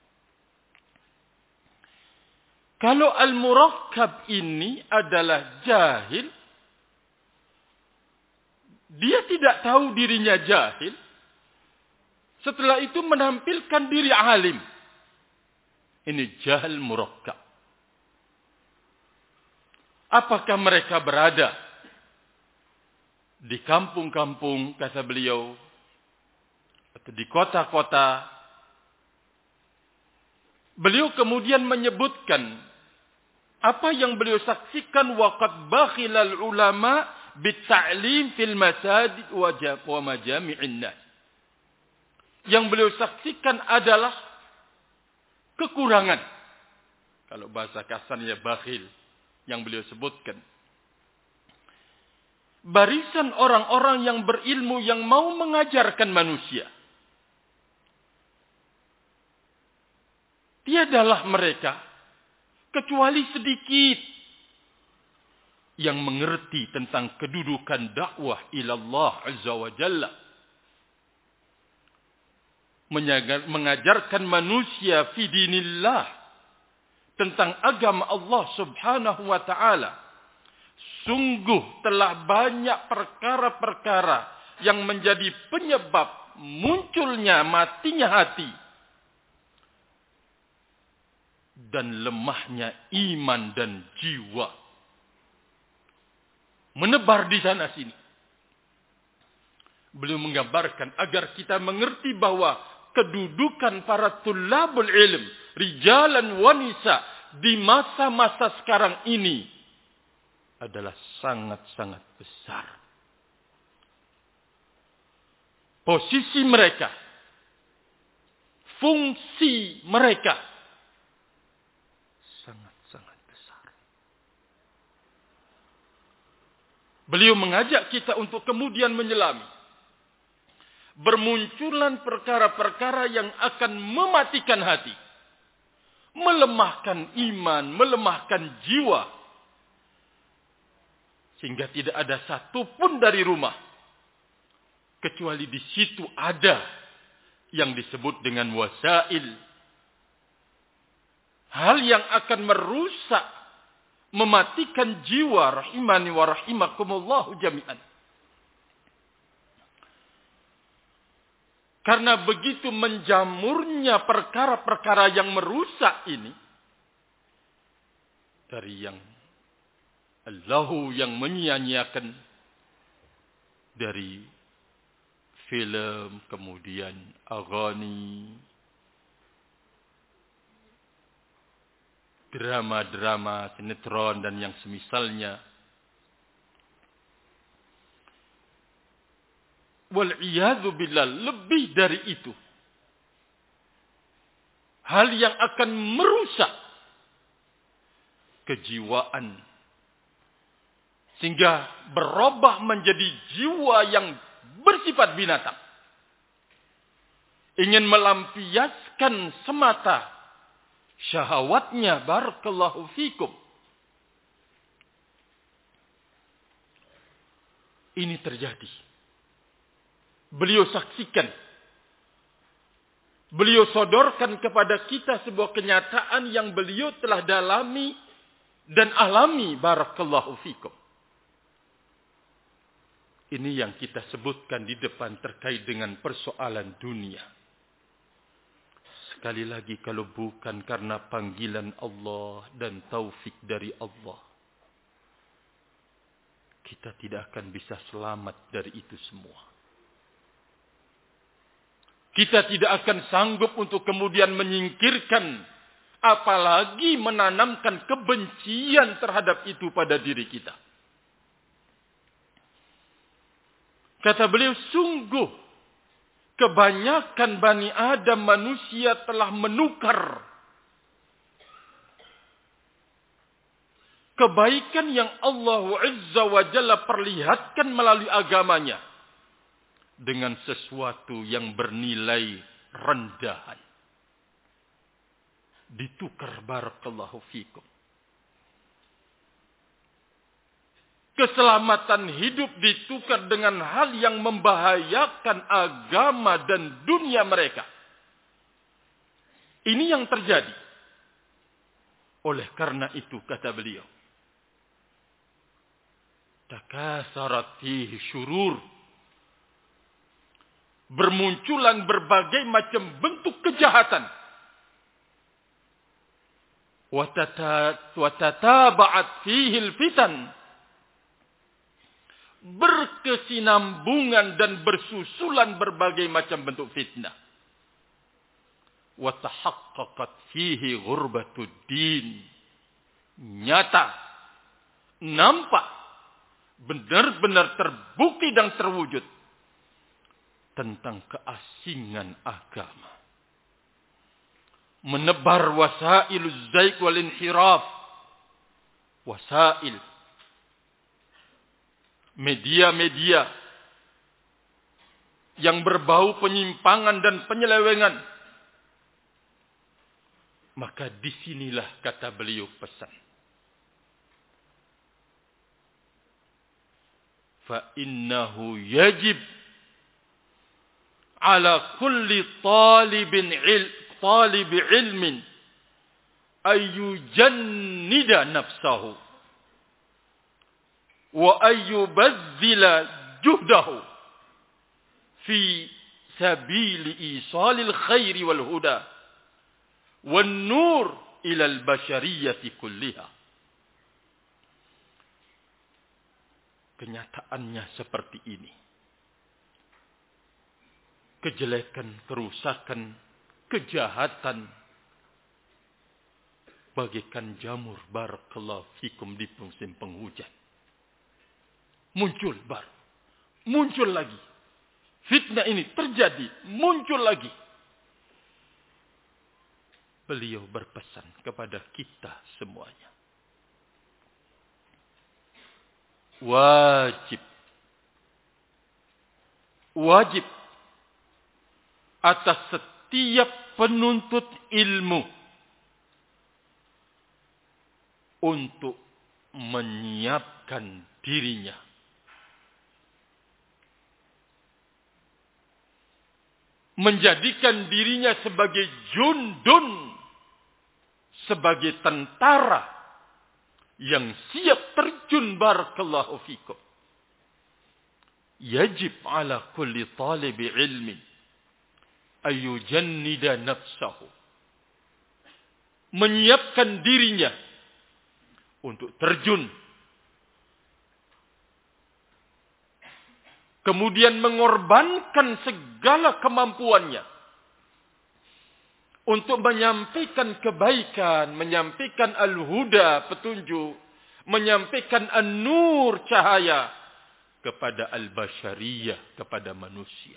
Kalau al-murakkab ini adalah jahil, dia tidak tahu dirinya jahil, setelah itu menampilkan diri alim. Ini jahil murakkab. Apakah mereka berada di kampung-kampung, kata beliau, atau di kota-kota? Beliau kemudian menyebutkan apa yang beliau saksikan, waqad bakhilal ulama bitta'lim fil masajid wa majami'in nas. Yang beliau saksikan adalah kekurangan. Kalau bahasa kasarnya bakhil yang beliau sebutkan. Barisan orang-orang yang berilmu yang mau mengajarkan manusia. Tiadalah mereka kecuali sedikit yang mengerti tentang kedudukan dakwah ilallah azza wa jalla. Mengajarkan manusia fi dinillah, tentang agama Allah subhanahu wa ta'ala. Sungguh telah banyak perkara-perkara yang menjadi penyebab munculnya matinya hati dan lemahnya iman dan jiwa. Menebar di sana sini. Beliau menggambarkan agar kita mengerti bahwa kedudukan para tulabul ilm, rijalan wanisa, di masa-masa sekarang ini adalah sangat-sangat besar. Posisi mereka, fungsi mereka sangat-sangat besar. Beliau mengajak kita untuk kemudian menyelami bermunculan perkara-perkara yang akan mematikan hati, melemahkan iman, melemahkan jiwa, sehingga tidak ada satupun dari rumah kecuali di situ ada yang disebut dengan wasail, hal yang akan merusak, mematikan jiwa, rahimani wa rahimakumullahu jami'an. Karena begitu menjamurnya perkara-perkara yang merusak ini, dari yang Allahu yang menyia-nyiakan, dari film, kemudian aghani, drama-drama, sinetron dan yang semisalnya. Wal'iyadzu billah, lebih dari itu. Hal yang akan merusak kejiwaan. Sehingga berubah menjadi jiwa yang bersifat binatang. Ingin melampiaskan semata syahwatnya, barakallahu fikum. Ini terjadi. Beliau saksikan. Beliau sodorkan kepada kita sebuah kenyataan yang beliau telah dalami dan alami, barakallahu fikum. Ini yang kita sebutkan di depan terkait dengan persoalan dunia. Sekali lagi, kalau bukan karena panggilan Allah dan taufik dari Allah, kita tidak akan bisa selamat dari itu semua. Kita tidak akan sanggup untuk kemudian menyingkirkan, apalagi menanamkan kebencian terhadap itu pada diri kita. Kata beliau, sungguh kebanyakan Bani Adam manusia telah menukar kebaikan yang Allah Azza wa Jalla perlihatkan melalui agamanya dengan sesuatu yang bernilai rendahan. Ditukar, barakallahu fikum. Keselamatan hidup ditukar dengan hal yang membahayakan agama dan dunia mereka. Ini yang terjadi. Oleh karena itu, kata beliau, takasarat fihi syurur. Bermunculan berbagai macam bentuk kejahatan. Watataba'at fihil fitan. Berkesinambungan dan bersusulan berbagai macam bentuk fitnah. Watahaqqaqat fihi ghurbatud din. Nyata, nampak, benar-benar terbukti dan terwujud tentang keasingan agama. Menebar wasailuz zaik wal inhiraf. Wasail. Media-media yang berbau penyimpangan dan penyelewengan. Maka disinilah, kata beliau, pesan. Fa innahu yajib ala kulli talibin il, talib ilmin ayyujannida nafsahu wa ayyubazzila juhdahu fi sabili isalil khairi wal huda wan nur ila al bashariyati kulliha. Kenyataannya seperti ini. Kejelekan, kerusakan, kejahatan bagaikan jamur, barakallahu fikum, di musim penghujan. Muncul baru, muncul lagi. Fitnah ini terjadi, muncul lagi. Beliau berpesan kepada kita semuanya. Wajib. Wajib atas setiap penuntut ilmu untuk menyiapkan dirinya menjadikan dirinya sebagai jundun, sebagai tentara yang siap terjun, barakallahu fikum. Yajib ala kulli talibi ilmin ayyujannida nafsahu. Menyiapkan dirinya untuk terjun kemudian mengorbankan segala kemampuannya untuk menyampaikan kebaikan, menyampaikan al-huda, petunjuk, menyampaikan an-nur, cahaya kepada al-basyariyah, kepada manusia.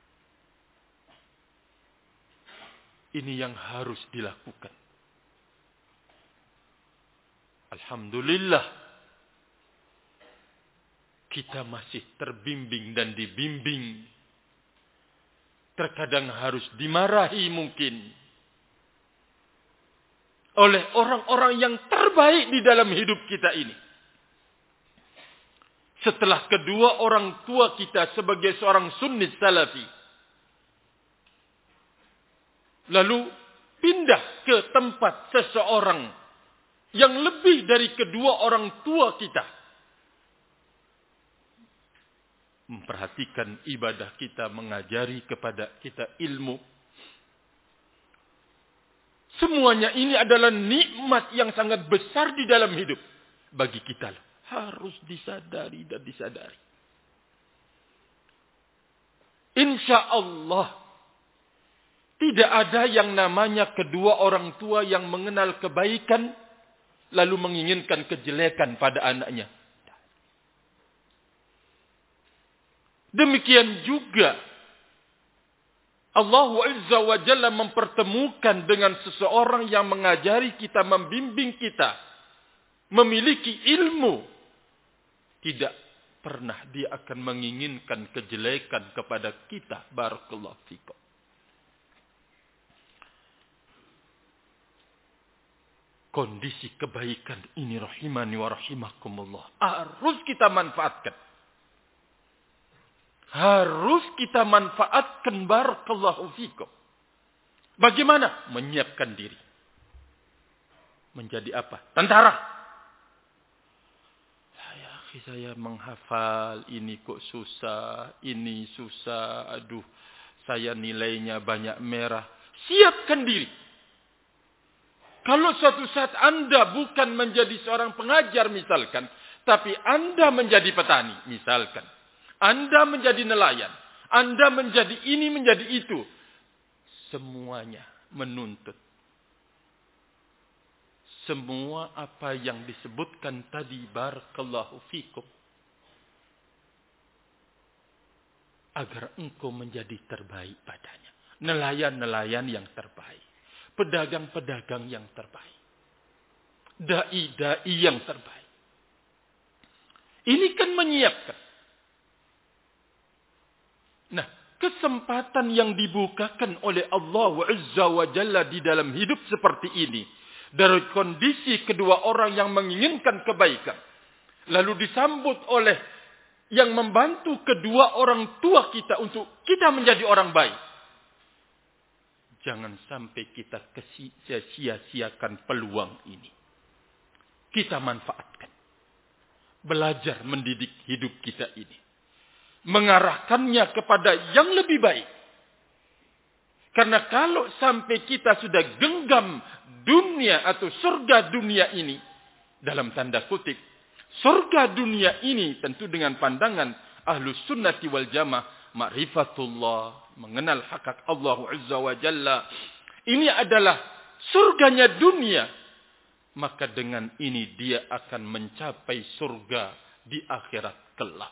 Ini yang harus dilakukan. Alhamdulillah, kita masih terbimbing dan dibimbing. Terkadang harus dimarahi mungkin oleh orang-orang yang terbaik di dalam hidup kita ini. Setelah kedua orang tua kita sebagai seorang sunni salafi, lalu pindah ke tempat seseorang yang lebih dari kedua orang tua kita, memperhatikan ibadah kita, mengajari kepada kita ilmu. Semuanya ini adalah nikmat yang sangat besar di dalam hidup bagi kita. Harus disadari dan disadari. Insya Allah, tidak ada yang namanya kedua orang tua yang mengenal kebaikan lalu menginginkan kejelekan pada anaknya. Demikian juga Allah Azza wa Jalla mempertemukan dengan seseorang yang mengajari kita, membimbing kita, memiliki ilmu. Tidak pernah dia akan menginginkan kejelekan kepada kita. Barakallahu fikum. Kondisi kebaikan ini rahimani wa rahimakumullah harus kita manfaatkan. Harus kita manfaatkan. Barakallahu fikum. Bagaimana? Menyiapkan diri. Menjadi apa? Tentara. Ya, saya menghafal ini kok susah. Ini susah. Aduh, saya nilainya banyak merah. Siapkan diri. Kalau suatu saat Anda bukan menjadi seorang pengajar misalkan, tapi Anda menjadi petani misalkan, Anda menjadi nelayan, Anda menjadi ini, menjadi itu. Semuanya menuntut. Semua apa yang disebutkan tadi, barakallahu fikum, agar engkau menjadi terbaik padanya. Nelayan-nelayan yang terbaik. Pedagang-pedagang yang terbaik. Dai-dai yang terbaik. Ini kan menyiapkan. Nah, kesempatan yang dibukakan oleh Allah Azza wa Jalla di dalam hidup seperti ini, dari kondisi kedua orang yang menginginkan kebaikan, lalu disambut oleh yang membantu kedua orang tua kita untuk kita menjadi orang baik. Jangan sampai kita sia-siakan peluang ini. Kita manfaatkan. Belajar mendidik hidup kita ini. Mengarahkannya kepada yang lebih baik. Karena kalau sampai kita sudah genggam dunia atau surga dunia ini, dalam tanda kutip, surga dunia ini tentu dengan pandangan Ahlus Sunnati wal Jamaah, ma'rifatullah, mengenal hakikat Allah Azza wa Jalla. Ini adalah surganya dunia. Maka dengan ini dia akan mencapai surga di akhirat kelak.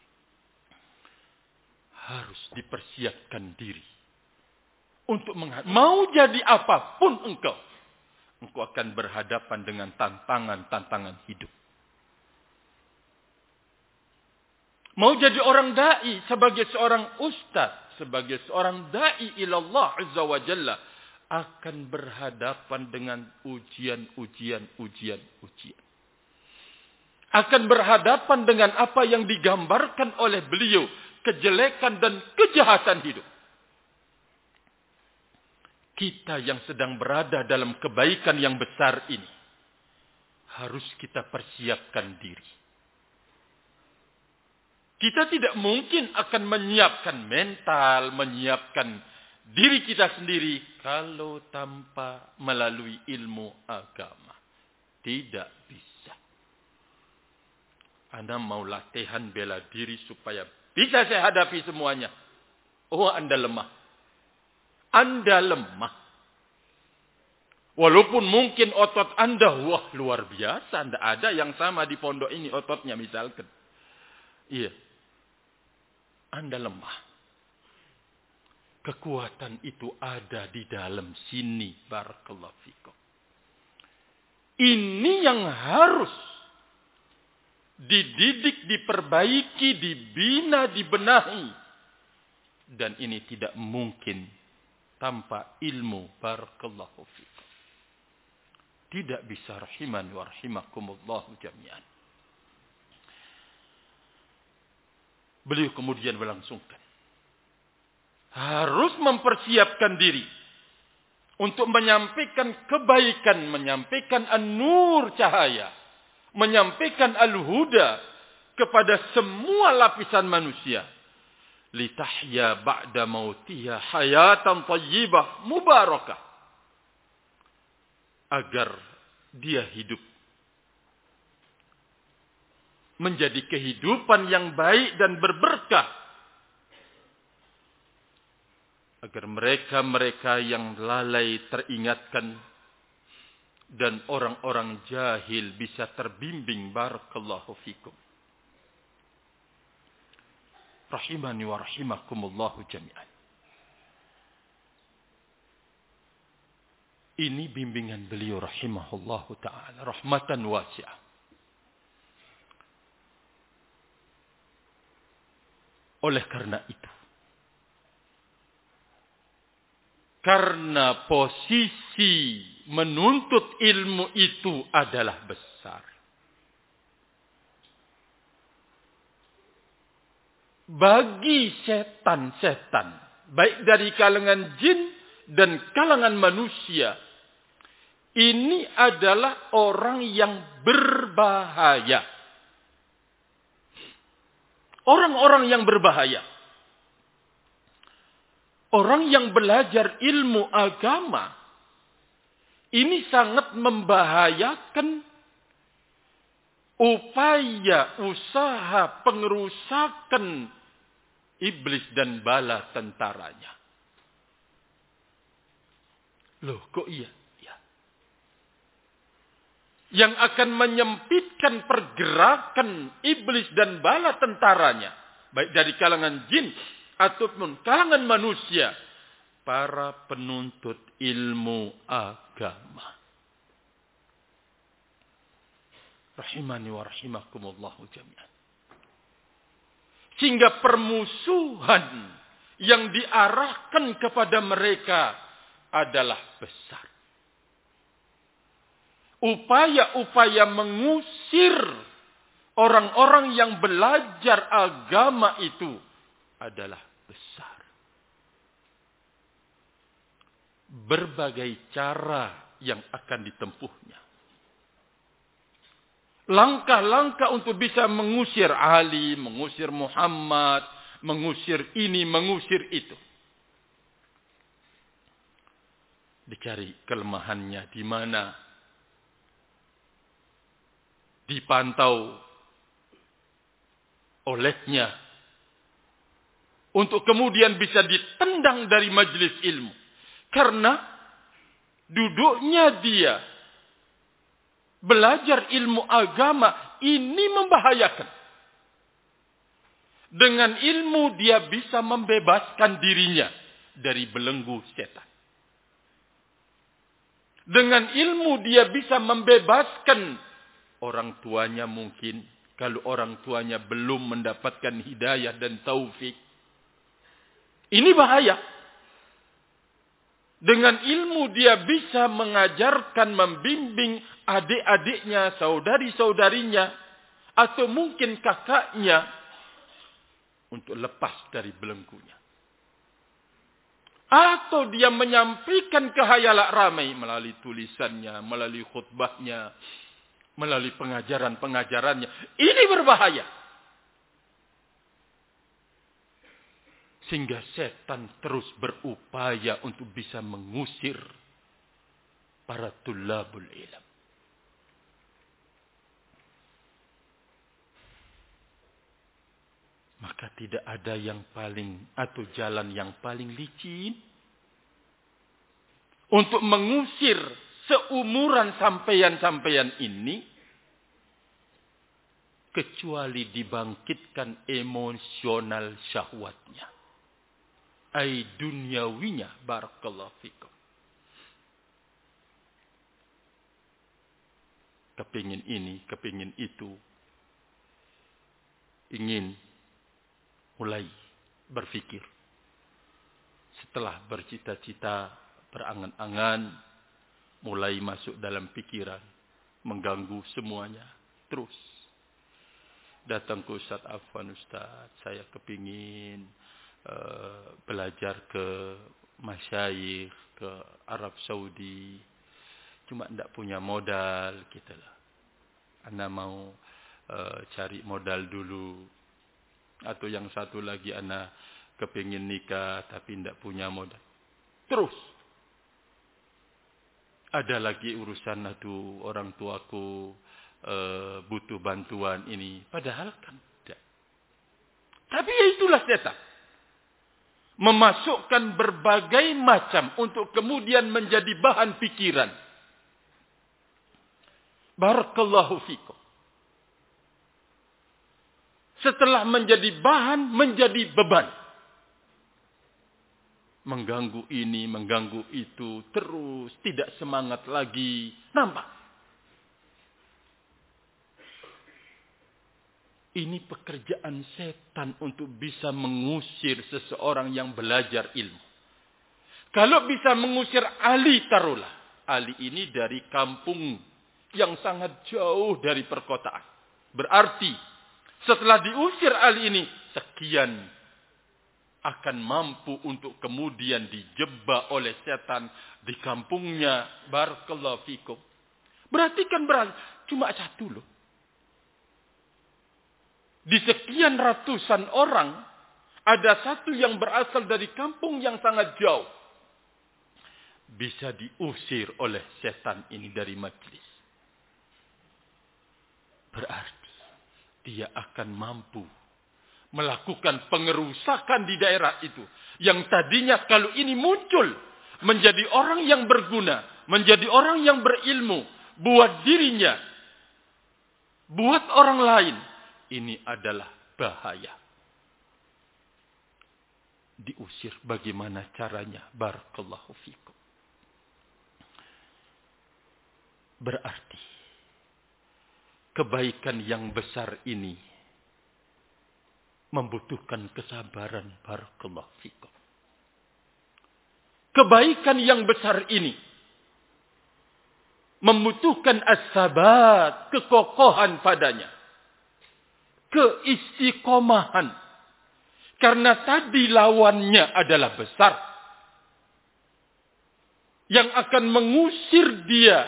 Harus dipersiapkan diri. Untuk menghadapi. Mau jadi apapun engkau. Engkau akan berhadapan dengan tantangan-tantangan hidup. Mau jadi orang da'i sebagai seorang ustaz, sebagai seorang da'i ilallah azza wa jalla, akan berhadapan dengan ujian-ujian, ujian-ujian. Akan berhadapan dengan apa yang digambarkan oleh beliau, kejelekan dan kejahatan hidup. Kita yang sedang berada dalam kebaikan yang besar ini, harus kita persiapkan diri. Kita tidak mungkin akan menyiapkan mental, menyiapkan diri kita sendiri kalau tanpa melalui ilmu agama. Tidak bisa. Anda mau latihan bela diri supaya Bisa saya hadapi semuanya. Oh, Anda lemah. Anda lemah. Walaupun mungkin otot Anda, wah luar biasa. Tidak ada yang sama di pondok ini ototnya misalkan. Iya. Anda lemah. Kekuatan itu ada di dalam sini. Barakallahu fikum. Ini yang harus dididik, diperbaiki, dibina, dibenahi. Dan ini tidak mungkin tanpa ilmu. Barakallahu fikum. Tidak bisa rahiman wa rahimakumullahu jami'an. Beliau kemudian melangsungkan. Harus mempersiapkan diri. Untuk menyampaikan kebaikan. Menyampaikan an-nur cahaya. Menyampaikan al-huda. Kepada semua lapisan manusia. Litahya ba'da mautiha hayatan tayyibah mubarakah. Agar dia hidup menjadi kehidupan yang baik dan berberkah. Agar mereka-mereka yang lalai teringatkan dan orang-orang jahil bisa terbimbing. Barakallahu fikum. Rahimani wa rahimakumullahu jami'an. Ini bimbingan beliau rahimahullahu ta'ala. Rahmatan wasi'ah. Oleh karena itu. Karena posisi menuntut ilmu itu adalah besar. Bagi setan-setan. Baik dari kalangan jin dan kalangan manusia. Ini adalah orang yang berbahaya. Orang-orang yang berbahaya. Orang yang belajar ilmu agama. Ini sangat membahayakan upaya, usaha, pengerusakan iblis dan bala tentaranya. Loh, kok iya? Yang akan menyempitkan pergerakan iblis dan bala tentaranya. Baik dari kalangan jin ataupun kalangan manusia. Para penuntut ilmu agama. Rahimani wa rahimakumullahu jami'an. Sehingga permusuhan yang diarahkan kepada mereka adalah besar. Upaya-upaya mengusir orang-orang yang belajar agama itu adalah besar. Berbagai cara yang akan ditempuhnya. Langkah-langkah untuk bisa mengusir Ali, mengusir Muhammad, mengusir ini, mengusir itu. Dicari kelemahannya di mana. Dipantau olehnya. Untuk kemudian bisa ditendang dari majelis ilmu. Karena duduknya dia belajar ilmu agama ini membahayakan. Dengan ilmu dia bisa membebaskan dirinya dari belenggu setan. Dengan ilmu dia bisa membebaskan orang tuanya mungkin. Kalau orang tuanya belum mendapatkan hidayah dan taufik. Ini bahaya. Dengan ilmu dia bisa mengajarkan, membimbing adik-adiknya, saudari-saudarinya. Atau mungkin kakaknya. Untuk lepas dari belenggunya. Atau dia menyampaikan khayalak ramai. Melalui tulisannya, melalui khutbahnya. Melalui pengajaran-pengajarannya. Ini berbahaya. Sehingga setan terus berupaya untuk bisa mengusir para tulabul ilm. Maka tidak ada yang paling atau jalan yang paling licin untuk mengusir seumuran sampeyan-sampeyan ini kecuali dibangkitkan emosional syahwatnya. Ai dunyawinya, barakallahu fikum. Kepingin ini, kepingin itu. Ingin mulai berpikir. Setelah bercita-cita, berangan-angan, mulai masuk dalam pikiran, mengganggu semuanya. Terus datang ke Ustaz Afwan, Ustaz, saya kepingin uh, belajar ke masyayikh, ke Arab Saudi. Cuma tidak punya modal, gitu lah. Anda mau uh, cari modal dulu. Atau yang satu lagi, Anda kepingin nikah, tapi tidak punya modal. Terus. Ada lagi urusan, aduh orang tuaku uh, butuh bantuan ini. Padahal kan tidak. Tapi ya itulah setan. Memasukkan berbagai macam untuk kemudian menjadi bahan pikiran. Barakallahu fikum. Setelah menjadi bahan, menjadi beban. Mengganggu ini, mengganggu itu. Terus, tidak semangat lagi. Nampak? Ini pekerjaan setan untuk bisa mengusir seseorang yang belajar ilmu. Kalau bisa mengusir Ali, taruhlah. Ali ini dari kampung yang sangat jauh dari perkotaan. Berarti setelah diusir Ali ini, sekian akan mampu untuk kemudian dijebak oleh setan di kampungnya. Barakallahu fikum. Berarti kan berarti cuma satu loh. Di sekian ratusan orang, ada satu yang berasal dari kampung yang sangat jauh. Bisa diusir oleh setan ini dari majlis. Berarti dia akan mampu melakukan pengerusakan di daerah itu. Yang tadinya kalau ini muncul menjadi orang yang berguna, menjadi orang yang berilmu, buat dirinya, buat orang lain. Ini adalah bahaya. Diusir bagaimana caranya? Barakallahu fikum. Berarti kebaikan yang besar ini membutuhkan kesabaran. Barakallahu fikum. Kebaikan yang besar ini membutuhkan as-sabat, kekokohan padanya. Keistiqomahan. Karena tadi lawannya adalah besar. Yang akan mengusir dia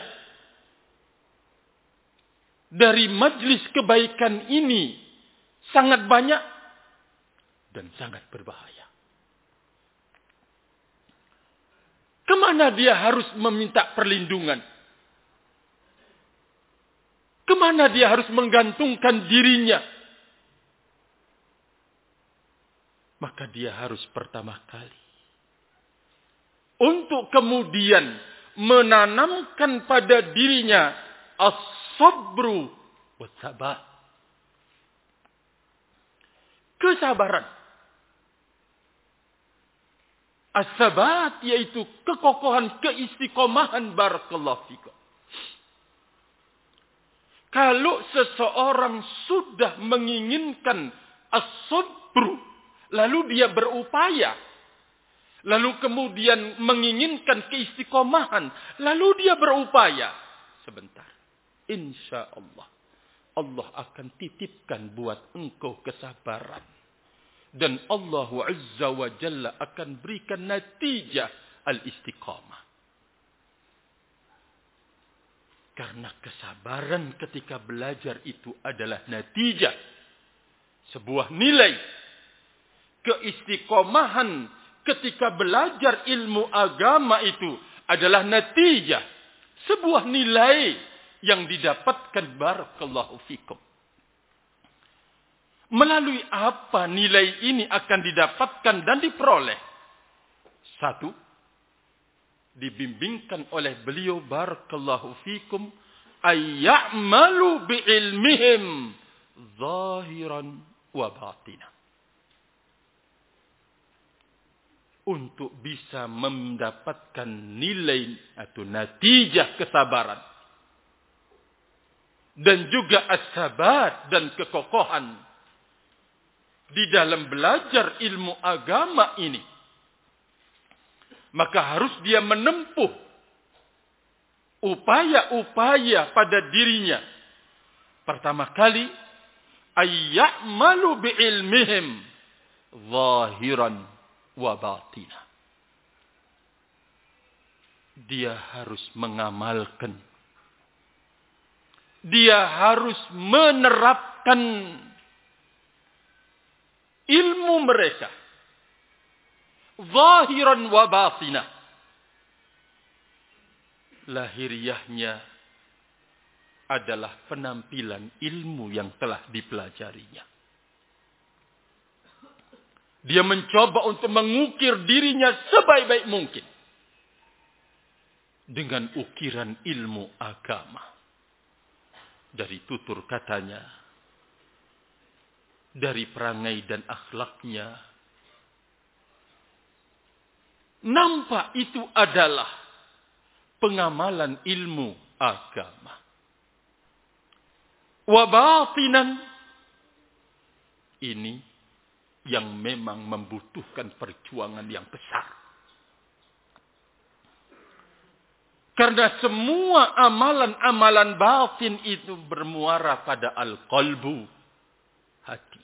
dari majlis kebaikan ini sangat banyak dan sangat berbahaya. Kemana dia harus meminta perlindungan? Kemana dia harus menggantungkan dirinya? Maka dia harus pertama kali untuk kemudian menanamkan pada dirinya as-sabru was-sabar. Kesabaran. As-sabat yaitu kekokohan, keistiqomahan. Barakallahu fikum. Kalau seseorang sudah menginginkan as-sabru, lalu dia berupaya, lalu kemudian menginginkan keistiqomahan, lalu dia berupaya, sebentar, insya Allah, Allah akan titipkan buat engkau kesabaran. Dan Allah Azza wa Jalla akan berikan natijah al-istiqamah. Karena kesabaran ketika belajar itu adalah natijah, sebuah nilai. Keistiqomahan ketika belajar ilmu agama itu adalah natijah, sebuah nilai yang didapatkan. Barakallahu fikum. Melalui apa nilai ini akan didapatkan dan diperoleh? Satu, dibimbingkan oleh beliau barakallahu fikum ayya'malu bi'ilmihim zahiran wa batinah. Untuk bisa mendapatkan nilai atau natijah kesabaran. Dan juga as-sabat dan kekokohan. Di dalam belajar ilmu agama ini. Maka harus dia menempuh. Upaya-upaya pada dirinya. Pertama kali. Ayya'malu bi'ilmihim. Zahiran wa batinah. Dia harus mengamalkan. Dia harus menerapkan ilmu mereka. Zahiran wa batinah. Lahiriahnya adalah penampilan ilmu yang telah dipelajarinya. Dia mencoba untuk mengukir dirinya sebaik-baik mungkin. Dengan ukiran ilmu agama. Dari tutur katanya. Dari perangai dan akhlaknya. Nampak itu adalah pengamalan ilmu agama. Wa batinan. Ini yang memang membutuhkan perjuangan yang besar. Karena semua amalan-amalan batin itu bermuara pada al-qalbu, hati.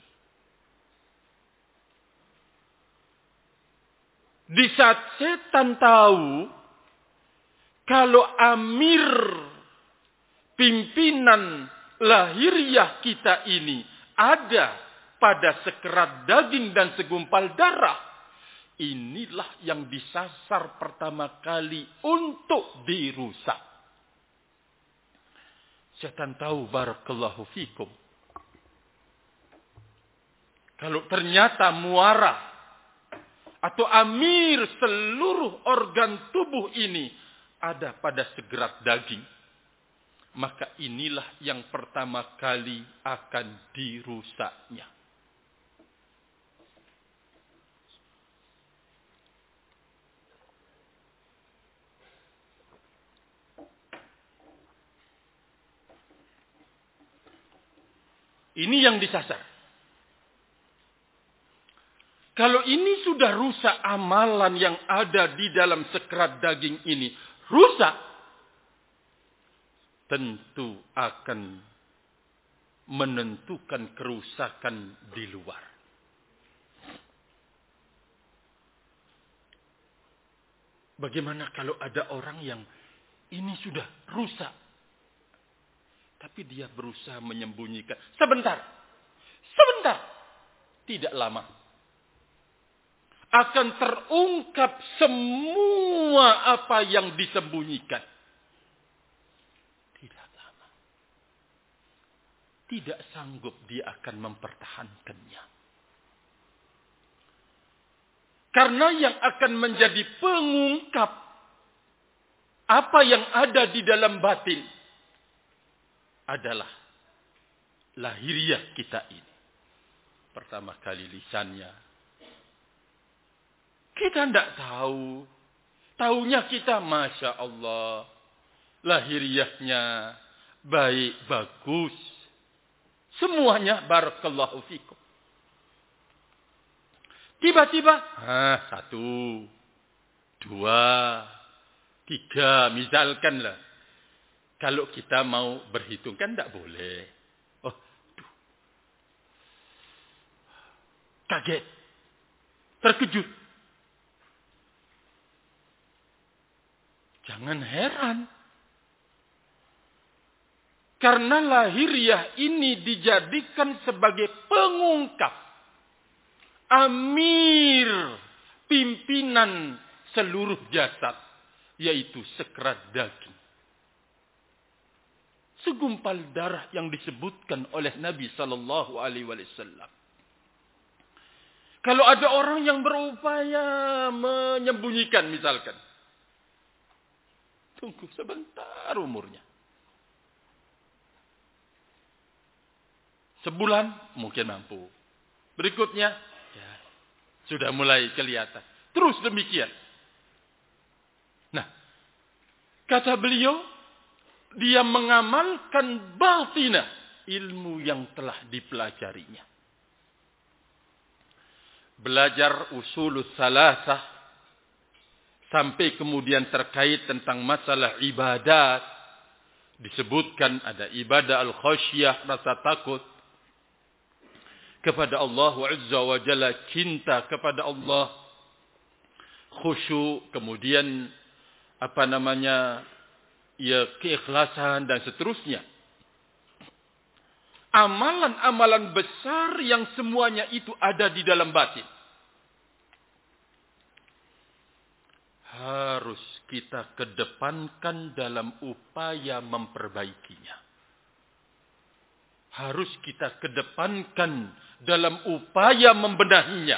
Di saat setan tahu, kalau amir pimpinan lahiriah kita ini ada pada sekerat daging dan segumpal darah. Inilah yang disasar pertama kali untuk dirusak. Setan tahu barakallahu fikum. Kalau ternyata muara atau amir seluruh organ tubuh ini ada pada segerat daging. Maka inilah yang pertama kali akan dirusaknya. Ini yang disasar. Kalau ini sudah rusak amalan yang ada di dalam sekerat daging ini. Rusak. Tentu akan menentukan kerusakan di luar. Bagaimana kalau ada orang yang ini sudah rusak. Tapi dia berusaha menyembunyikan. Sebentar. Sebentar. Tidak lama. Akan terungkap semua apa yang disembunyikan. Tidak lama. Tidak sanggup dia akan mempertahankannya. Karena yang akan menjadi pengungkap apa yang ada di dalam batin adalah lahiriah kita ini. Pertama kali lisannya. Kita tidak tahu. Taunya kita Masya Allah. Lahiriahnya baik, bagus. Semuanya barakallahu fikum. Tiba-tiba. Ah, satu. Dua. Tiga. Misalkanlah. Kalau kita mau berhitung kan tidak boleh. Oh, duh. Kaget. Terkejut. Jangan heran. Karena lahiriah ini dijadikan sebagai pengungkap. Amir. Pimpinan seluruh jasad. Yaitu sekerat daging. segumpal darah yang disebutkan oleh Nabi sallallahu alaihi wasallam. Kalau ada orang yang berupaya menyembunyikan misalkan, tunggu sebentar umurnya. Sebulan mungkin mampu. Berikutnya ya, sudah mulai kelihatan. Terus demikian. Nah, kata beliau, dia mengamalkan batinah ilmu yang telah dipelajarinya. Belajar usulul salasah sampai kemudian terkait tentang masalah ibadat. Disebutkan ada ibadah al-khasyah, rasa takut kepada Allah Azza wa Jalla, cinta kepada Allah, khusyuk, kemudian apa namanya, ya keikhlasan dan seterusnya. Amalan-amalan besar yang semuanya itu ada di dalam batin. Harus kita kedepankan dalam upaya memperbaikinya. Harus kita kedepankan dalam upaya membenahinya.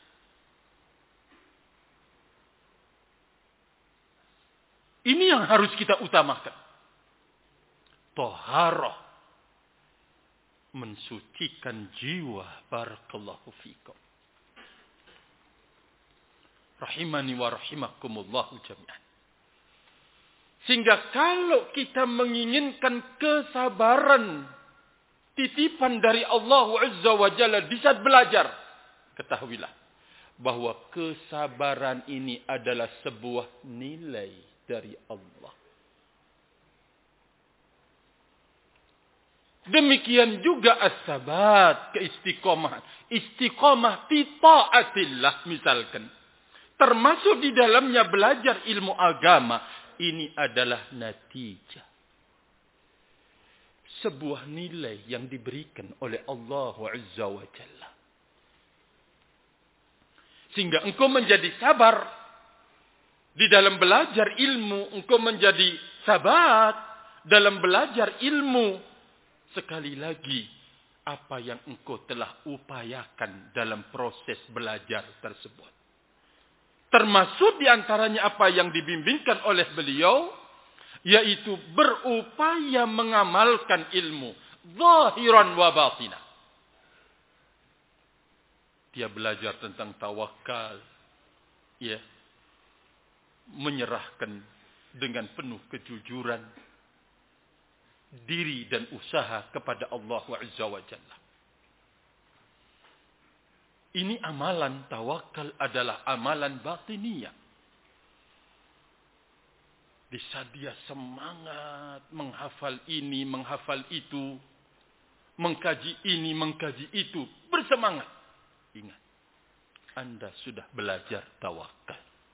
Ini yang harus kita utamakan. Taharah. Mensucikan jiwa. Barakallahu fikum. Rahimani wa rahimakumullahu jami'an. Sehingga kalau kita menginginkan kesabaran, titipan dari Allah Azza wa Jalla di saat belajar, ketahuilah bahwa kesabaran ini adalah sebuah nilai dari Allah. Demikian juga as-sabat, keistiqomahan. Istiqomah fi ta'atillah misalkan. Termasuk di dalamnya belajar ilmu agama. Ini adalah natijah. Sebuah nilai yang diberikan oleh Allah Azza wa Jalla. Sehingga engkau menjadi sabar. Di dalam belajar ilmu, engkau menjadi sabat. Dalam belajar ilmu. Sekali lagi, apa yang engkau telah upayakan dalam proses belajar tersebut. Termasuk diantaranya apa yang dibimbingkan oleh beliau, yaitu berupaya mengamalkan ilmu. Zahiran wa batinah. Dia belajar tentang tawakal. Ya. Menyerahkan dengan penuh kejujuran diri dan usaha kepada Allah Azza wa Jalla. Ini amalan tawakal adalah amalan batiniyah. Di saat dia semangat menghafal ini, menghafal itu, mengkaji ini, mengkaji itu, bersemangat. Ingat, Anda sudah belajar tawakal.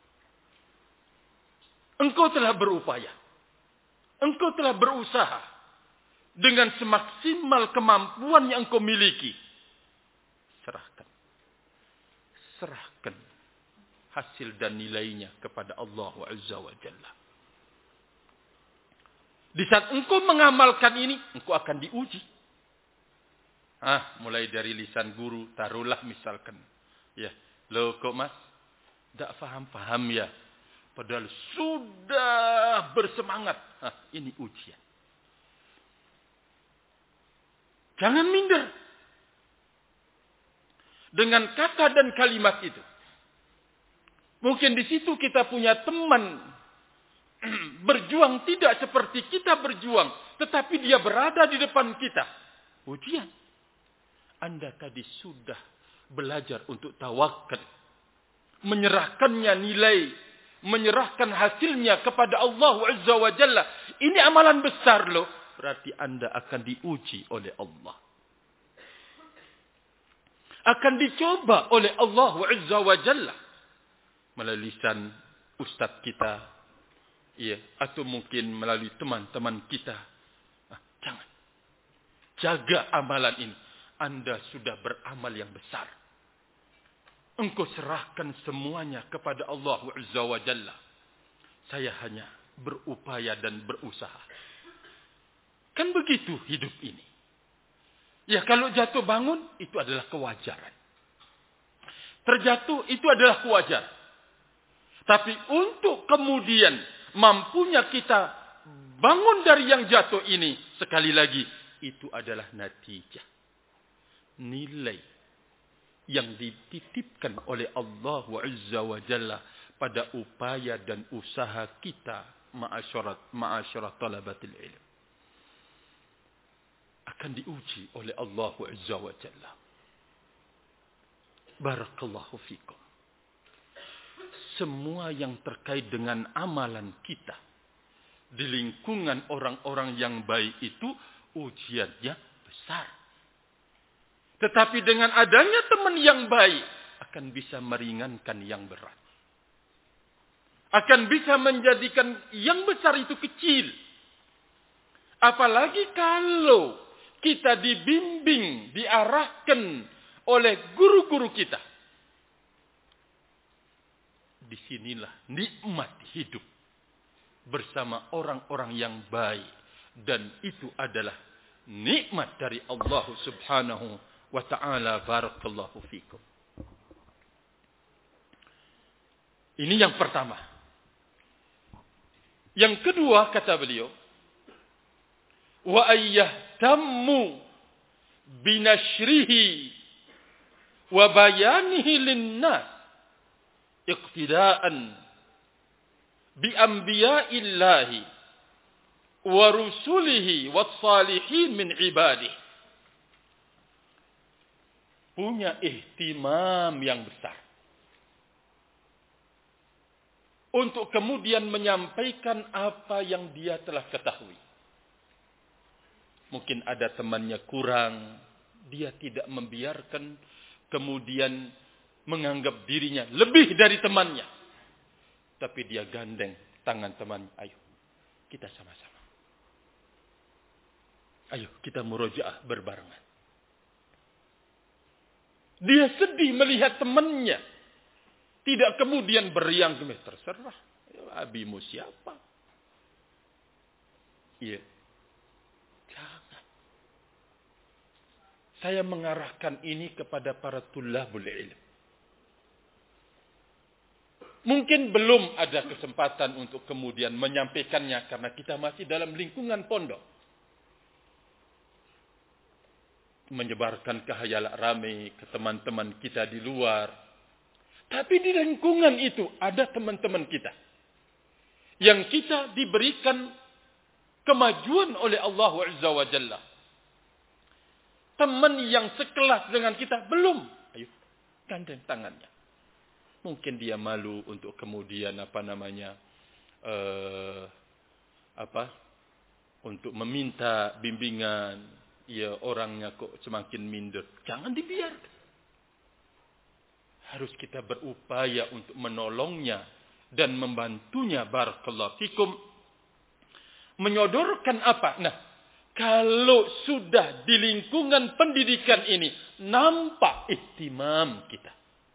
Engkau telah berupaya. Engkau telah berusaha. Dengan semaksimal kemampuan yang engkau miliki. Serahkan. Serahkan hasil dan nilainya kepada Allah Azza wa Jalla. Di saat engkau mengamalkan ini, engkau akan diuji. Ah, mulai dari lisan guru, taruhlah misalkan. Ya, lo kok mas, tidak faham-faham ya. Padahal sudah bersemangat. Ah, ini ujian. Jangan minder. Dengan kata dan kalimat itu. Mungkin di situ kita punya teman. Berjuang tidak seperti kita berjuang. Tetapi dia berada di depan kita. Ujian. Anda tadi sudah belajar untuk tawakal. Menyerahkannya nilai. Menyerahkan hasilnya kepada Allah Azza wa Jalla. Ini amalan besar loh. Berarti Anda akan diuji oleh Allah. Akan dicoba oleh Allah Azza wa Jalla. Melalui lisan ustaz kita. Ya, atau mungkin melalui teman-teman kita. Nah, jangan. Jaga amalan ini. Anda sudah beramal yang besar. Engkau serahkan semuanya kepada Allah Azza wa Jalla. Saya hanya berupaya dan berusaha. Kan begitu hidup ini. Ya kalau jatuh bangun, itu adalah kewajaran. Terjatuh, itu adalah kewajaran. Tapi untuk kemudian mampunya kita bangun dari yang jatuh ini, sekali lagi, itu adalah natijah. Nilai yang dititipkan oleh Allah Azza wa Jalla pada upaya dan usaha kita ma'asyarat ma'asyarat talabatil ilm. Akan diuji oleh Allah Azza wa Jalla. Barakallahu fikum. Semua yang terkait dengan amalan kita di lingkungan orang-orang yang baik itu ujiannya besar. Tetapi dengan adanya teman yang baik akan bisa meringankan yang berat. Akan bisa menjadikan yang besar itu kecil. Apalagi kalau kita dibimbing, diarahkan oleh guru-guru kita. Disinilah nikmat hidup bersama orang-orang yang baik. Dan itu adalah nikmat dari Allah Subhanahu wa ta'ala. Barakallahu fikum. Ini yang pertama. Yang kedua kata beliau, wa ayyahtammu binashrihi wa bayanihi linnas iqtidaan bi anbiya'illahi wa rusulihi was salihin min ibadihi. Punya ihtimam yang besar untuk kemudian menyampaikan apa yang dia telah ketahui. Mungkin ada temannya kurang, dia tidak membiarkan kemudian menganggap dirinya lebih dari temannya. Tapi dia gandeng tangan temannya, ayo kita sama-sama. Ayo kita murojaah berbarengan. Dia sedih melihat temannya. Tidak kemudian beriang, terserah. Abimu siapa? Iya. Jangan. Saya mengarahkan ini kepada para tullabul ilm. Mungkin belum ada kesempatan untuk kemudian menyampaikannya karena kita masih dalam lingkungan pondok. Menyebarkan khayalat rame ke teman-teman kita di luar. Tapi di lingkungan itu ada teman-teman kita. Yang kita diberikan kemajuan oleh Allah Azza wa Jalla. Teman yang sekelas dengan kita belum. Ayo, gandeng tangannya. Mungkin dia malu untuk kemudian apa namanya, uh, apa, untuk meminta bimbingan. Ya orangnya kok semakin minder. Jangan dibiarkan. Harus kita berupaya untuk menolongnya dan membantunya. Barakallahu fikum. Menyodorkan apa? Nah, kalau sudah di lingkungan pendidikan ini nampak ihtimam kita.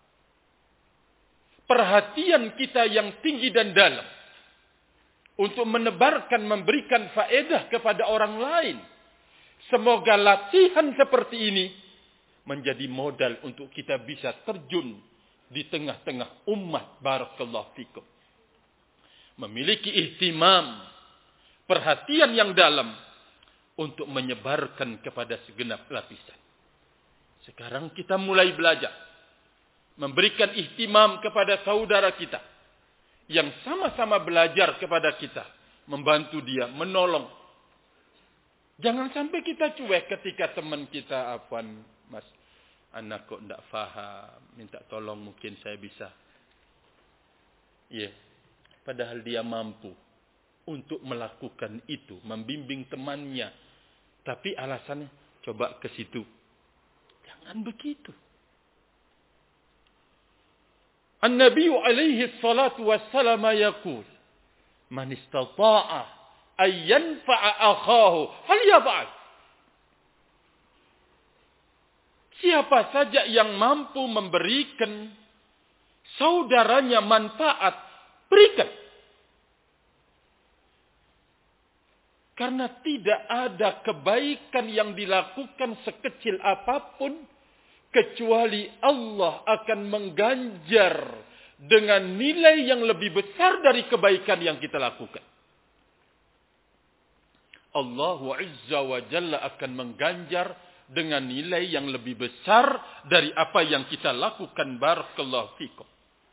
Perhatian kita yang tinggi dan dalam. Untuk menebarkan, memberikan faedah kepada orang lain. Semoga latihan seperti ini menjadi modal untuk kita bisa terjun di tengah-tengah umat. Barakallahu fikum. Memiliki ihtimam, perhatian yang dalam untuk menyebarkan kepada segenap lapisan. Sekarang kita mulai belajar memberikan ihtimam kepada saudara kita yang sama-sama belajar kepada kita, membantu dia, menolong. Jangan sampai kita cuek ketika teman kita, afwan mas, anak kok tidak faham, minta tolong mungkin saya bisa. Iya, yeah. Padahal dia mampu untuk melakukan itu, membimbing temannya. Tapi alasannya, coba ke situ. Jangan begitu. An-Nabi alaihi salatu wassalam yaqul, man istata'a ay yanfa'a akhahu falyaf'al. Siapa saja yang mampu memberikan saudaranya manfaat, berikan. Karena tidak ada kebaikan yang dilakukan sekecil apapun kecuali Allah akan mengganjar dengan nilai yang lebih besar dari kebaikan yang kita lakukan. Allah Azza wa Jalla akan mengganjar dengan nilai yang lebih besar dari apa yang kita lakukan. Barakallahu fikum.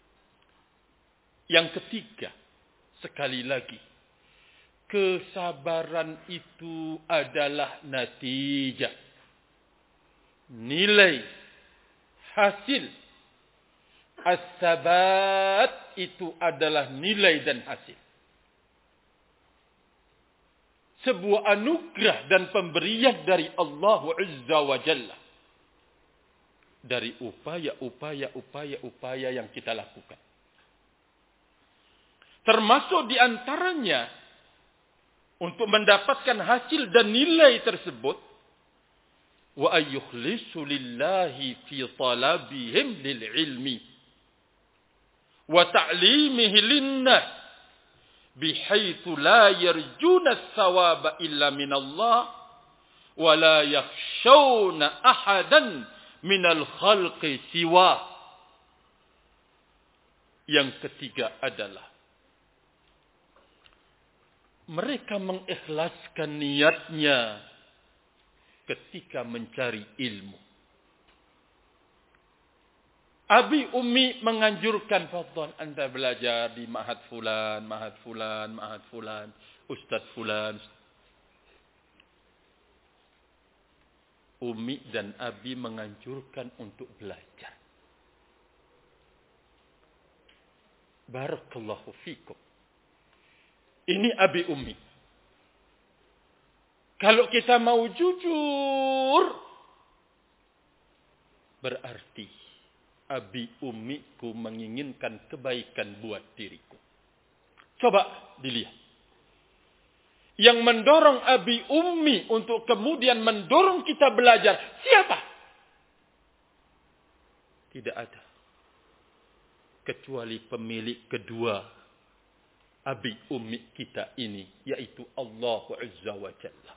Yang ketiga, sekali lagi, kesabaran itu adalah natijah, nilai, hasil. As-sabat itu adalah nilai dan hasil. Sebuah anugerah dan pemberian dari Allah Azza wa Jalla. Dari upaya-upaya, upaya-upaya yang kita lakukan. Termasuk di antaranya, untuk mendapatkan hasil dan nilai tersebut, wa ayyukhlisu lillahi fi talabihim lil ilmi wa ta'limihi linnas bihaitsu la yarjuna as-sawaba illa min Allah wa la yakhshawna ahadan minal khalqi siwa. Yang ketiga adalah mereka mengikhlaskan niatnya ketika mencari ilmu. Abi Umi menganjurkan, fadhal anda belajar di ma'had fulan, ma'had fulan, ma'had fulan, ustaz fulan. Umi dan Abi menganjurkan untuk belajar. Barakallahu fikum. Ini Abi Umi. Kalau kita mau jujur, berarti Abi Umiku menginginkan kebaikan buat diriku. Coba dilihat. Yang mendorong Abi Umi untuk kemudian mendorong kita belajar, siapa? Tidak ada. Kecuali pemilik kedua Abi Umi kita ini, yaitu Allah Azza wa Jalla.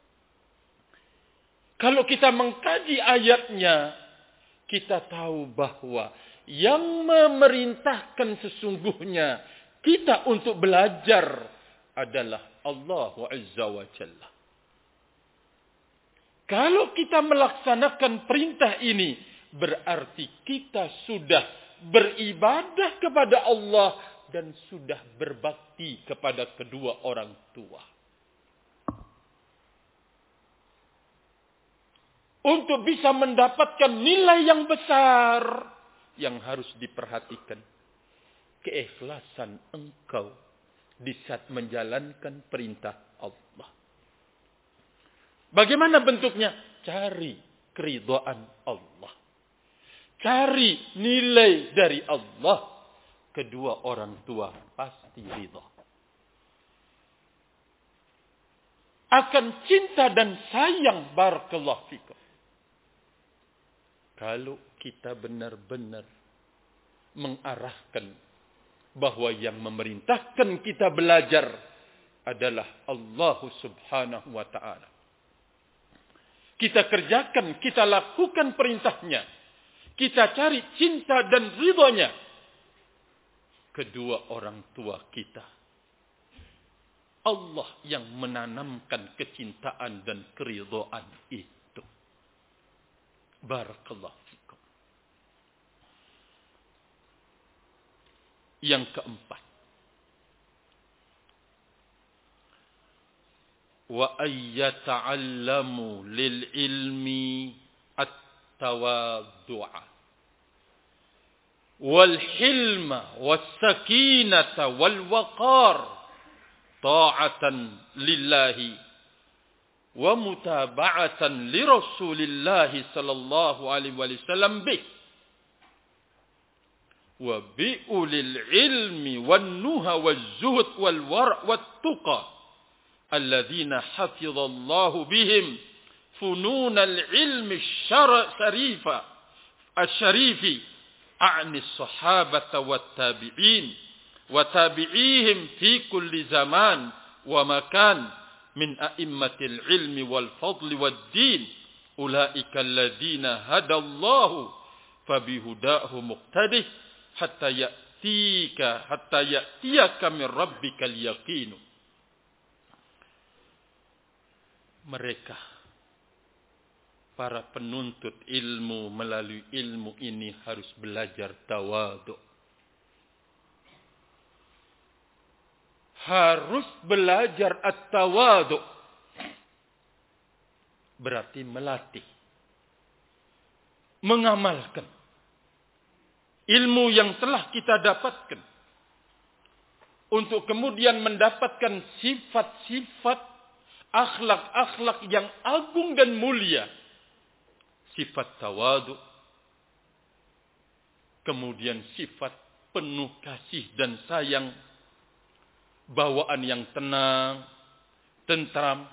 Kalau kita mengkaji ayatnya, kita tahu bahwa yang memerintahkan sesungguhnya kita untuk belajar adalah Allah Azza wa Jalla. Kalau kita melaksanakan perintah ini, berarti kita sudah beribadah kepada Allah dan sudah berbakti kepada kedua orang tua. Untuk bisa mendapatkan nilai yang besar, yang harus diperhatikan, keikhlasan engkau di saat menjalankan perintah Allah. Bagaimana bentuknya? Cari keridhaan Allah. Cari nilai dari Allah. Kedua orang tua pasti ridha. Akan cinta dan sayang, barakallahu fikum. Kalau kita benar-benar mengarahkan bahwa yang memerintahkan kita belajar adalah Allah Subhanahu wa ta'ala. Kita kerjakan, kita lakukan perintahnya. Kita cari cinta dan ridhonya. Kedua orang tua kita. Allah yang menanamkan kecintaan dan keridhaan itu. Barakallahu fikum. Yang keempat. Wa ayyata'allamu lil ilmi at-tawaddu'a wal hilma was sakinata wal waqar ta'atan lillahi wa mutaba'atan li Rasulillah sallallahu alaihi wasallam bih wa bi ulil ilmi wan nuha waz zuhd wal wara' wat tuqa alladzina hafizallahu bihim funun al ilmi syarifa asy-syarifi a'ni as-sahabata wat tabi'in wa tabi'ihim fi kulli zaman wa makan min a'immatil ilmi wal fadli wad din ulaika alladziina hadallahu fabihudahu muqtadih hatta ya'tika hatta ya'tiyaka min rabbikal yaqin. Mereka para penuntut ilmu melalui ilmu ini harus belajar tawadhu. Harus belajar at-tawadhu. Berarti melatih. Mengamalkan. Ilmu yang telah kita dapatkan. Untuk kemudian mendapatkan sifat-sifat akhlak-akhlak yang agung dan mulia. Sifat tawadhu. Kemudian sifat penuh kasih dan sayang. Bawaan yang tenang, tentram.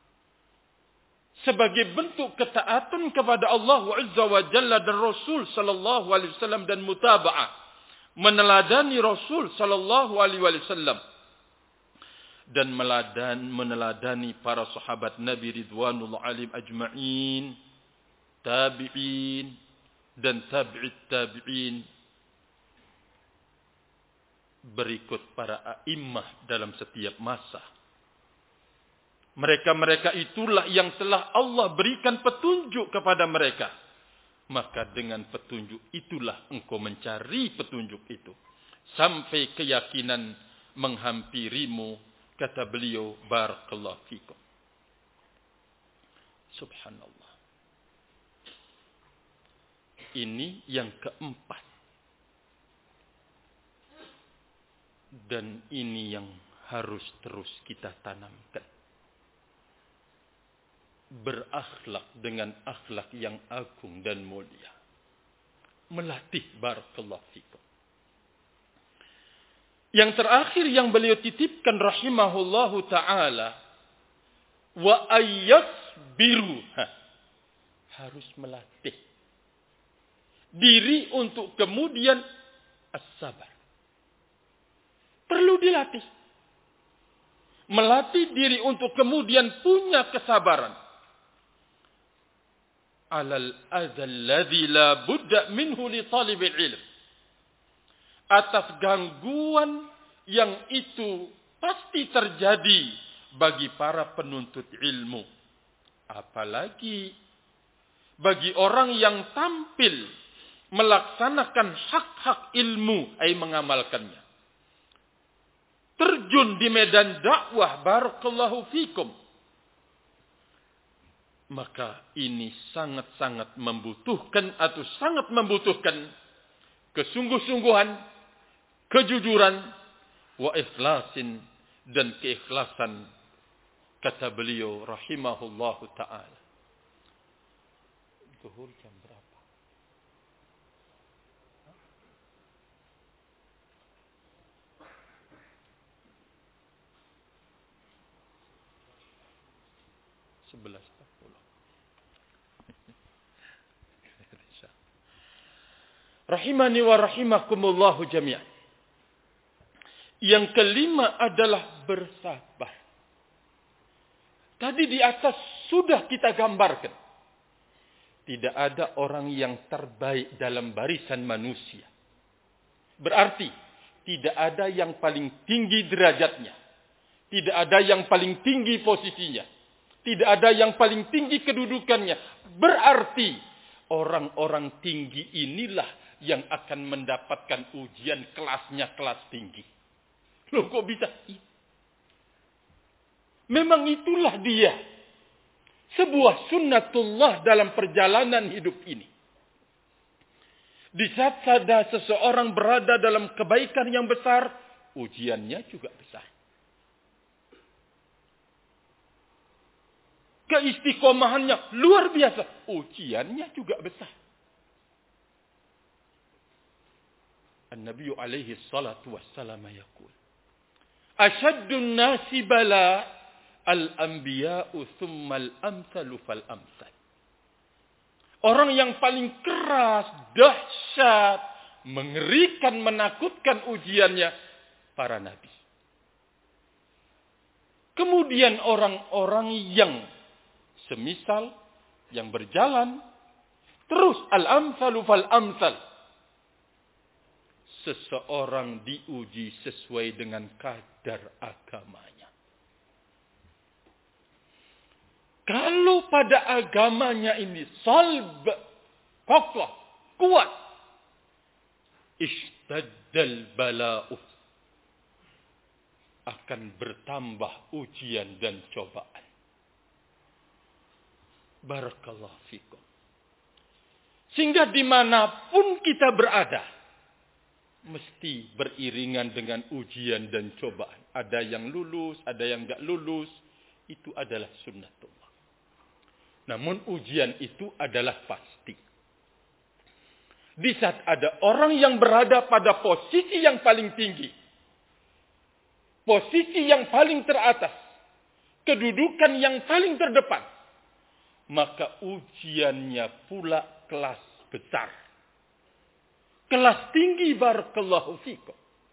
Sebagai bentuk ketaatan kepada Allah Azza wa Jalla dan Rasul sallallahu alaihi wasallam dan mutaba'ah. Meneladani Rasul sallallahu alaihi wasallam. Dan meladan, meneladani para sahabat Nabi Ridwanullah alaihim ajma'in. Tabi'in. Dan tabi'it tabi'in. Berikut para a'immah dalam setiap masa. Mereka-mereka itulah yang telah Allah berikan petunjuk kepada mereka. Maka dengan petunjuk itulah engkau mencari petunjuk itu. Sampai keyakinan menghampirimu. Kata beliau, barakallahu fikum. Subhanallah. Ini yang keempat. Dan ini yang harus terus kita tanamkan. Berakhlak dengan akhlak yang agung dan mulia. Melatih, barakallahu fikum. Yang terakhir yang beliau titipkan rahimahullahu ta'ala. Wa ayyasbiru. Harus melatih. Diri untuk kemudian as-sabar. Perlu dilatih. Melatih diri untuk kemudian punya kesabaran. Alal adzal ladzi la budda minhu li talibil ilm. Atas gangguan yang itu pasti terjadi bagi para penuntut ilmu. Apalagi bagi orang yang tampil melaksanakan hak-hak ilmu, ay mengamalkannya. Terjun di medan dakwah, barakallahu fikum. Maka ini sangat-sangat membutuhkan atau sangat membutuhkan kesungguh-sungguhan, kejujuran, wa ikhlasin dan keikhlasan. Kata beliau rahimahullahu ta'ala. Zuhur jam berapa? sebelas empat puluh. Rahimani wa rahimakumullahu jami'an. Yang kelima adalah bersabar. Tadi di atas sudah kita gambarkan. Tidak ada orang yang terbaik dalam barisan manusia. Berarti tidak ada yang paling tinggi derajatnya. Tidak ada yang paling tinggi posisinya. Tidak ada yang paling tinggi kedudukannya. Berarti orang-orang tinggi inilah yang akan mendapatkan ujian kelasnya kelas tinggi. Loh kok bisa? Memang itulah dia. Sebuah sunnatullah dalam perjalanan hidup ini. Di saat ada seseorang berada dalam kebaikan yang besar, ujiannya juga besar. Keistiqomahannya luar biasa, ujiannya juga besar. An-Nabi alaihi salatu wassalam yaqul, Ashaddun nasi bala al-anbiya'u thumma al-amsalu fal-amsal. Orang yang paling keras, dahsyat, mengerikan, menakutkan ujiannya para nabi. Kemudian orang-orang yang semisal, yang berjalan, terus al-amsalu fal-amsal. Seseorang diuji sesuai dengan kadar agamanya. Kalau pada agamanya ini salb, kokoh, kuat, ishtaddal bala'u, akan bertambah ujian dan cobaan. Barakallahu fikum. Sehingga dimanapun kita berada, mesti beriringan dengan ujian dan cobaan. Ada yang lulus, ada yang enggak lulus. Itu adalah sunnatullah. Namun ujian itu adalah pasti. Di saat ada orang yang berada pada posisi yang paling tinggi, posisi yang paling teratas, kedudukan yang paling terdepan, maka ujiannya pula kelas besar. Kelas tinggi, barakallahu fikum.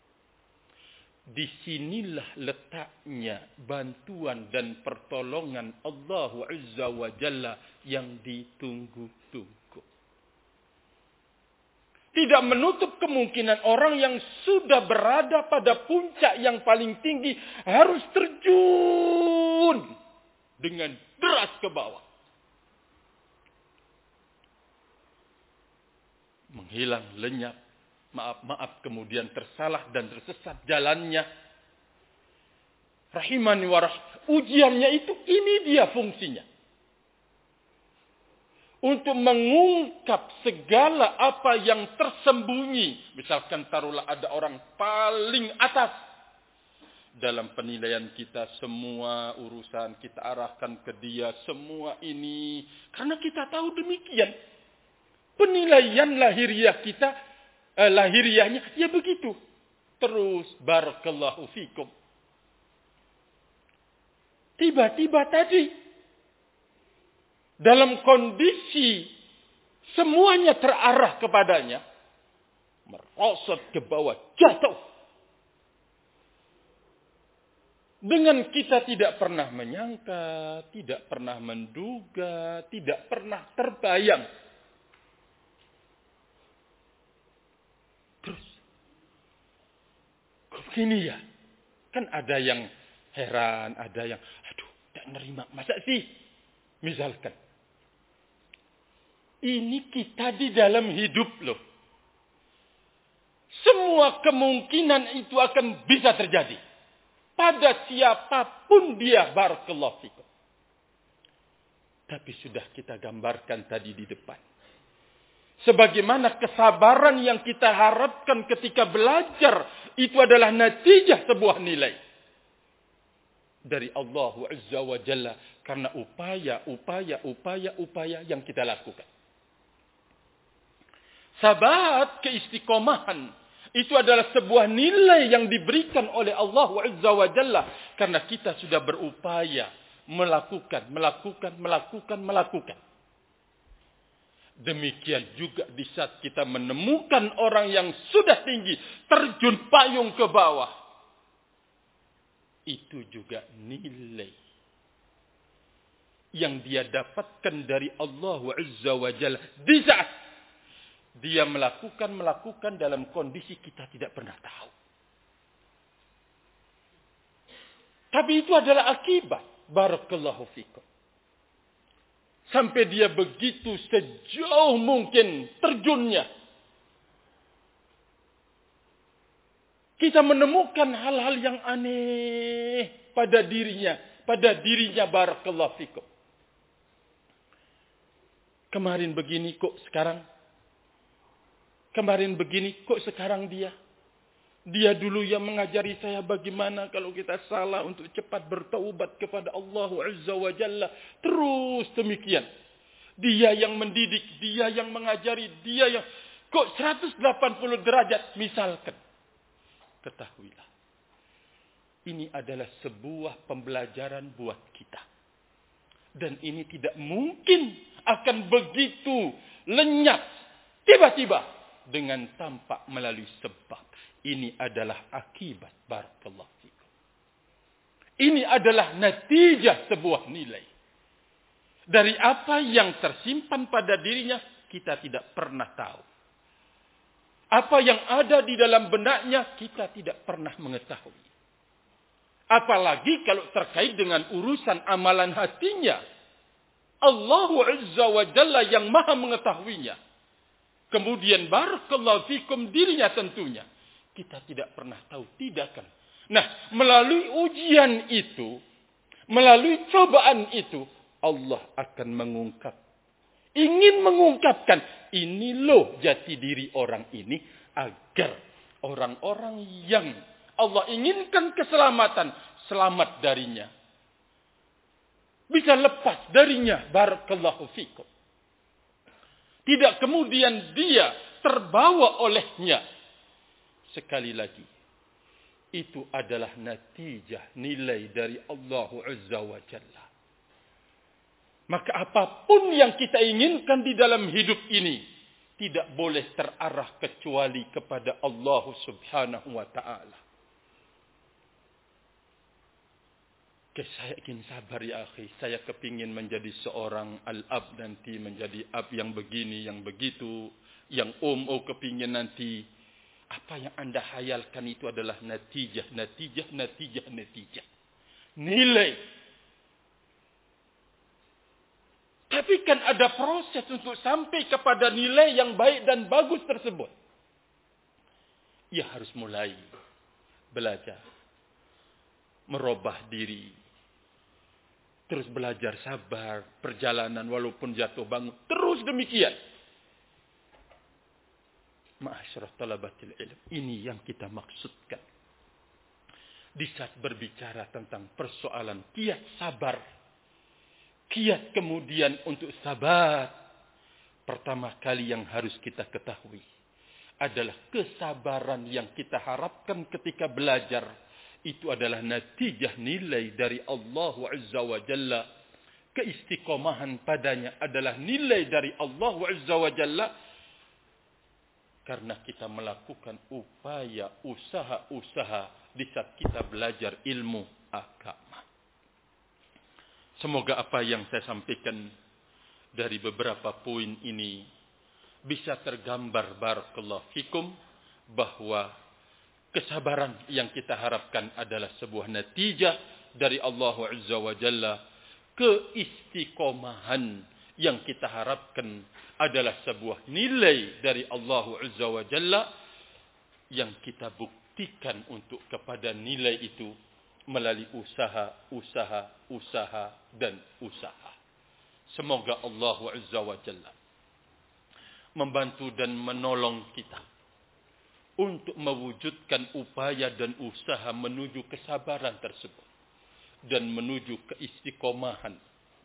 Disinilah letaknya bantuan dan pertolongan Allah Azza wa Jalla yang ditunggu-tunggu. Tidak menutup kemungkinan orang yang sudah berada pada puncak yang paling tinggi harus terjun dengan deras ke bawah. Menghilang, lenyap, maaf-maaf, kemudian tersalah dan tersesat jalannya. Rahimani wa rahim. Ujiannya itu, ini dia fungsinya. Untuk mengungkap segala apa yang tersembunyi. Misalkan taruhlah ada orang paling atas. Dalam penilaian kita, semua urusan kita arahkan ke dia. Semua ini. Karena kita tahu demikian. Penilaian lahiriah kita, eh, lahiriahnya, ya begitu. Terus, barakallahu fikum. Tiba-tiba tadi, dalam kondisi semuanya terarah kepadanya, merosot ke bawah, jatuh. Dengan kita tidak pernah menyangka, tidak pernah menduga, tidak pernah terbayang. Terus, kok begini ya? Kan ada yang heran, ada yang, aduh, tidak nerima. Masa sih? Misalkan. Ini kita di dalam hidup loh. Semua kemungkinan itu akan bisa terjadi. Pada siapapun dia, barakallahu fikum. Tapi sudah kita gambarkan tadi di depan. Sebagaimana kesabaran yang kita harapkan ketika belajar, itu adalah natijah sebuah nilai. Dari Allah Azza wa Jalla. Karena upaya, upaya, upaya, upaya yang kita lakukan. Sabat, keistiqomahan, itu adalah sebuah nilai yang diberikan oleh Allah Azza wa Jalla. Karena kita sudah berupaya melakukan, melakukan, melakukan, melakukan. Demikian juga di saat kita menemukan orang yang sudah tinggi, terjun payung ke bawah. Itu juga nilai yang dia dapatkan dari Allah Azza wa Jalla. Di saat dia melakukan, melakukan dalam kondisi kita tidak pernah tahu. Tapi itu adalah akibat. Barakallahu fikum. Sampai dia begitu sejauh mungkin terjunnya. Kita menemukan hal-hal yang aneh pada dirinya. Pada dirinya, barakallahu fikum. Kemarin begini kok sekarang. Kemarin begini kok sekarang dia. Dia dulu yang mengajari saya bagaimana kalau kita salah untuk cepat bertaubat kepada Allah Azza wa Jalla. Terus demikian. Dia yang mendidik, dia yang mengajari, dia yang... Kok seratus delapan puluh derajat misalkan. Ketahuilah. Ini adalah sebuah pembelajaran buat kita. Dan ini tidak mungkin akan begitu lenyap. Tiba-tiba. Dengan tampak melalui sebab. Ini adalah akibat. Barakallahu fikum. Ini adalah natijah sebuah nilai. Dari apa yang tersimpan pada dirinya, kita tidak pernah tahu. Apa yang ada di dalam benaknya, kita tidak pernah mengetahui. Apalagi kalau terkait dengan urusan amalan hatinya. Allah Azza wa Jalla yang maha mengetahuinya. Kemudian barakallahu fikum dirinya tentunya. Kita tidak pernah tahu, tidak kan? Nah, melalui ujian itu, melalui cobaan itu, Allah akan mengungkap. Ingin mengungkapkan, ini loh jati diri orang ini, agar orang-orang yang Allah inginkan keselamatan, selamat darinya. Bisa lepas darinya, barakallahu fikum. Tidak kemudian dia terbawa olehnya. Sekali lagi, itu adalah natijah nilai dari Allah Azza wa Jalla. Maka apapun yang kita inginkan di dalam hidup ini, tidak boleh terarah kecuali kepada Allah Subhanahu wa Ta'ala. Oke, saya ingin sabar ya akhi. Saya kepingin menjadi seorang al-ab nanti. Menjadi ab yang begini, yang begitu. Yang om, oh kepingin nanti. Apa yang anda hayalkan itu adalah natijah, natijah, natijah, natijah. Nilai. Tapi kan ada proses untuk sampai kepada nilai yang baik dan bagus tersebut. Ia harus mulai belajar. Merubah diri. Terus belajar sabar, perjalanan walaupun jatuh bangun. Terus demikian. Ma'asyarah talabatil ilm. Ini yang kita maksudkan. Di saat berbicara tentang persoalan kiat sabar. Kiat kemudian untuk sabar. Pertama kali yang harus kita ketahui. Adalah kesabaran yang kita harapkan ketika belajar. Itu adalah natijah nilai dari Allah Azza wa Jalla. Keistiqomahan padanya adalah nilai dari Allah Azza wa Jalla. Karena kita melakukan upaya, usaha-usaha di saat kita belajar ilmu agama. Semoga apa yang saya sampaikan dari beberapa poin ini bisa tergambar barakallahu fikum bahwa kesabaran yang kita harapkan adalah sebuah natijah dari Allah Azza wa Jalla. Keistiqomahan yang kita harapkan adalah sebuah nilai dari Allah Azza wa Jalla. Yang kita buktikan untuk kepada nilai itu melalui usaha, usaha, usaha, dan usaha. Semoga Allah Azza wa Jalla membantu dan menolong kita untuk mewujudkan upaya dan usaha menuju kesabaran tersebut. Dan menuju keistiqomahan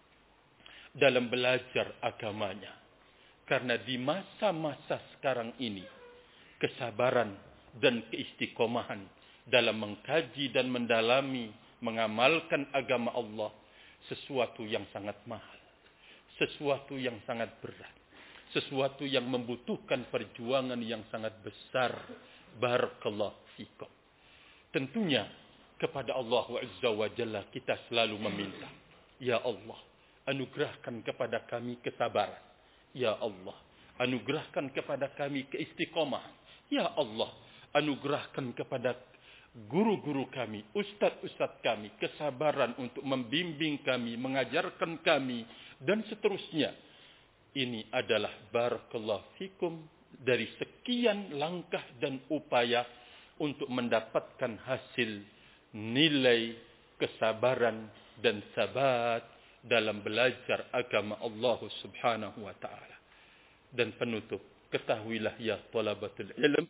dalam belajar agamanya. Karena di masa-masa sekarang ini, kesabaran dan keistiqomahan dalam mengkaji dan mendalami, mengamalkan agama Allah, sesuatu yang sangat mahal. Sesuatu yang sangat berat. Sesuatu yang membutuhkan perjuangan yang sangat besar. Barakallahu fikum. Tentunya kepada Allah Azza wa Jalla kita selalu meminta. Ya Allah, anugerahkan kepada kami kesabaran. Ya Allah, anugerahkan kepada kami keistiqomahan. Ya Allah, anugerahkan kepada guru-guru kami, ustadz-ustadz kami, kesabaran untuk membimbing kami, mengajarkan kami, dan seterusnya. Ini adalah barakallahu fikum dari sekian langkah dan upaya untuk mendapatkan hasil nilai kesabaran dan sabat dalam belajar agama Allah Subhanahu wa taala. Dan penutup, ketahuilah ya talabatul ilm,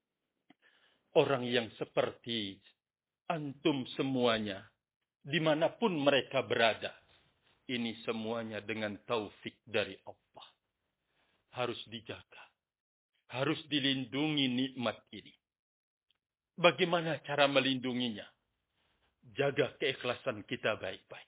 orang yang seperti antum semuanya, dimanapun mereka berada, ini semuanya dengan taufik dari Allah. Harus dijaga. Harus dilindungi nikmat ini. Bagaimana cara melindunginya? Jaga keikhlasan kita baik-baik.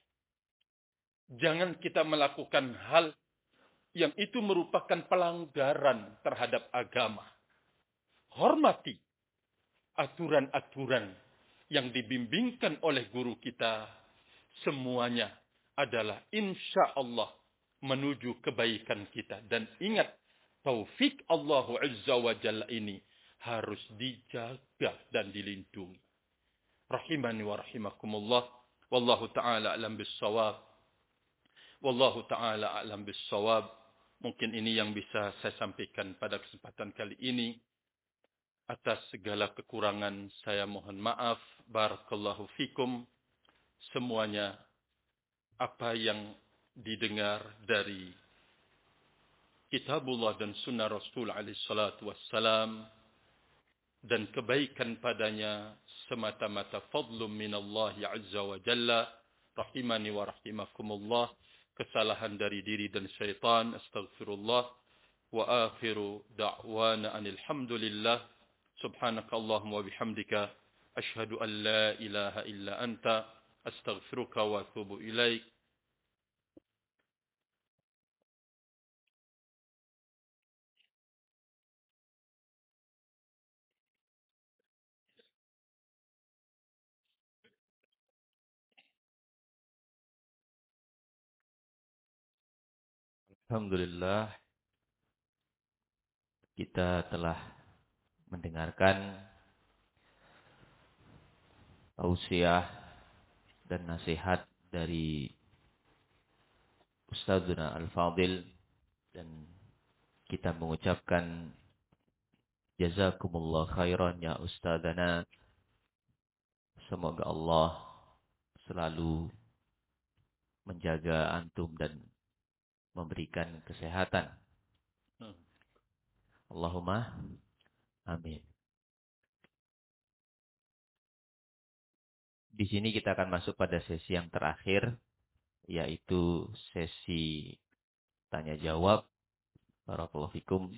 Jangan kita melakukan hal yang itu merupakan pelanggaran terhadap agama. Hormati aturan-aturan yang dibimbingkan oleh guru kita, semuanya adalah insya Allah menuju kebaikan kita. Dan ingat, taufik Allah Azza wa Jalla ini harus dijaga dan dilindungi. Rahimani wa rahimakumullah. Wallahu ta'ala alam bissawab. Wallahu ta'ala alam bissawab. Mungkin ini yang bisa saya sampaikan pada kesempatan kali ini. Atas segala kekurangan saya mohon maaf. Barakallahu fikum. Semuanya apa yang didengar dari kitabullah dan sunnah Rasul alaihi salatu wassalam dan kebaikan padanya semata-mata fadlum minallahi azza wa jalla. Rahimani wa rahimakumullah. Kesalahan dari diri dan syaitan, astaghfirullah. Wa akhiru da'wana anil hamdulillah. Subhanakallahumma wa bihamdika asyhadu an la ilaha illa anta astaghfiruka wa atubu ilaik. Alhamdulillah, kita telah mendengarkan tausiah dan nasihat dari Ustadzuna Al-Fadil, dan kita mengucapkan jazakumullah khairan ya Ustadzana. Semoga Allah selalu menjaga antum dan memberikan kesehatan. Allahumma amin. Di sini kita akan masuk pada sesi yang terakhir, yaitu sesi tanya jawab. Barakallahu fikum.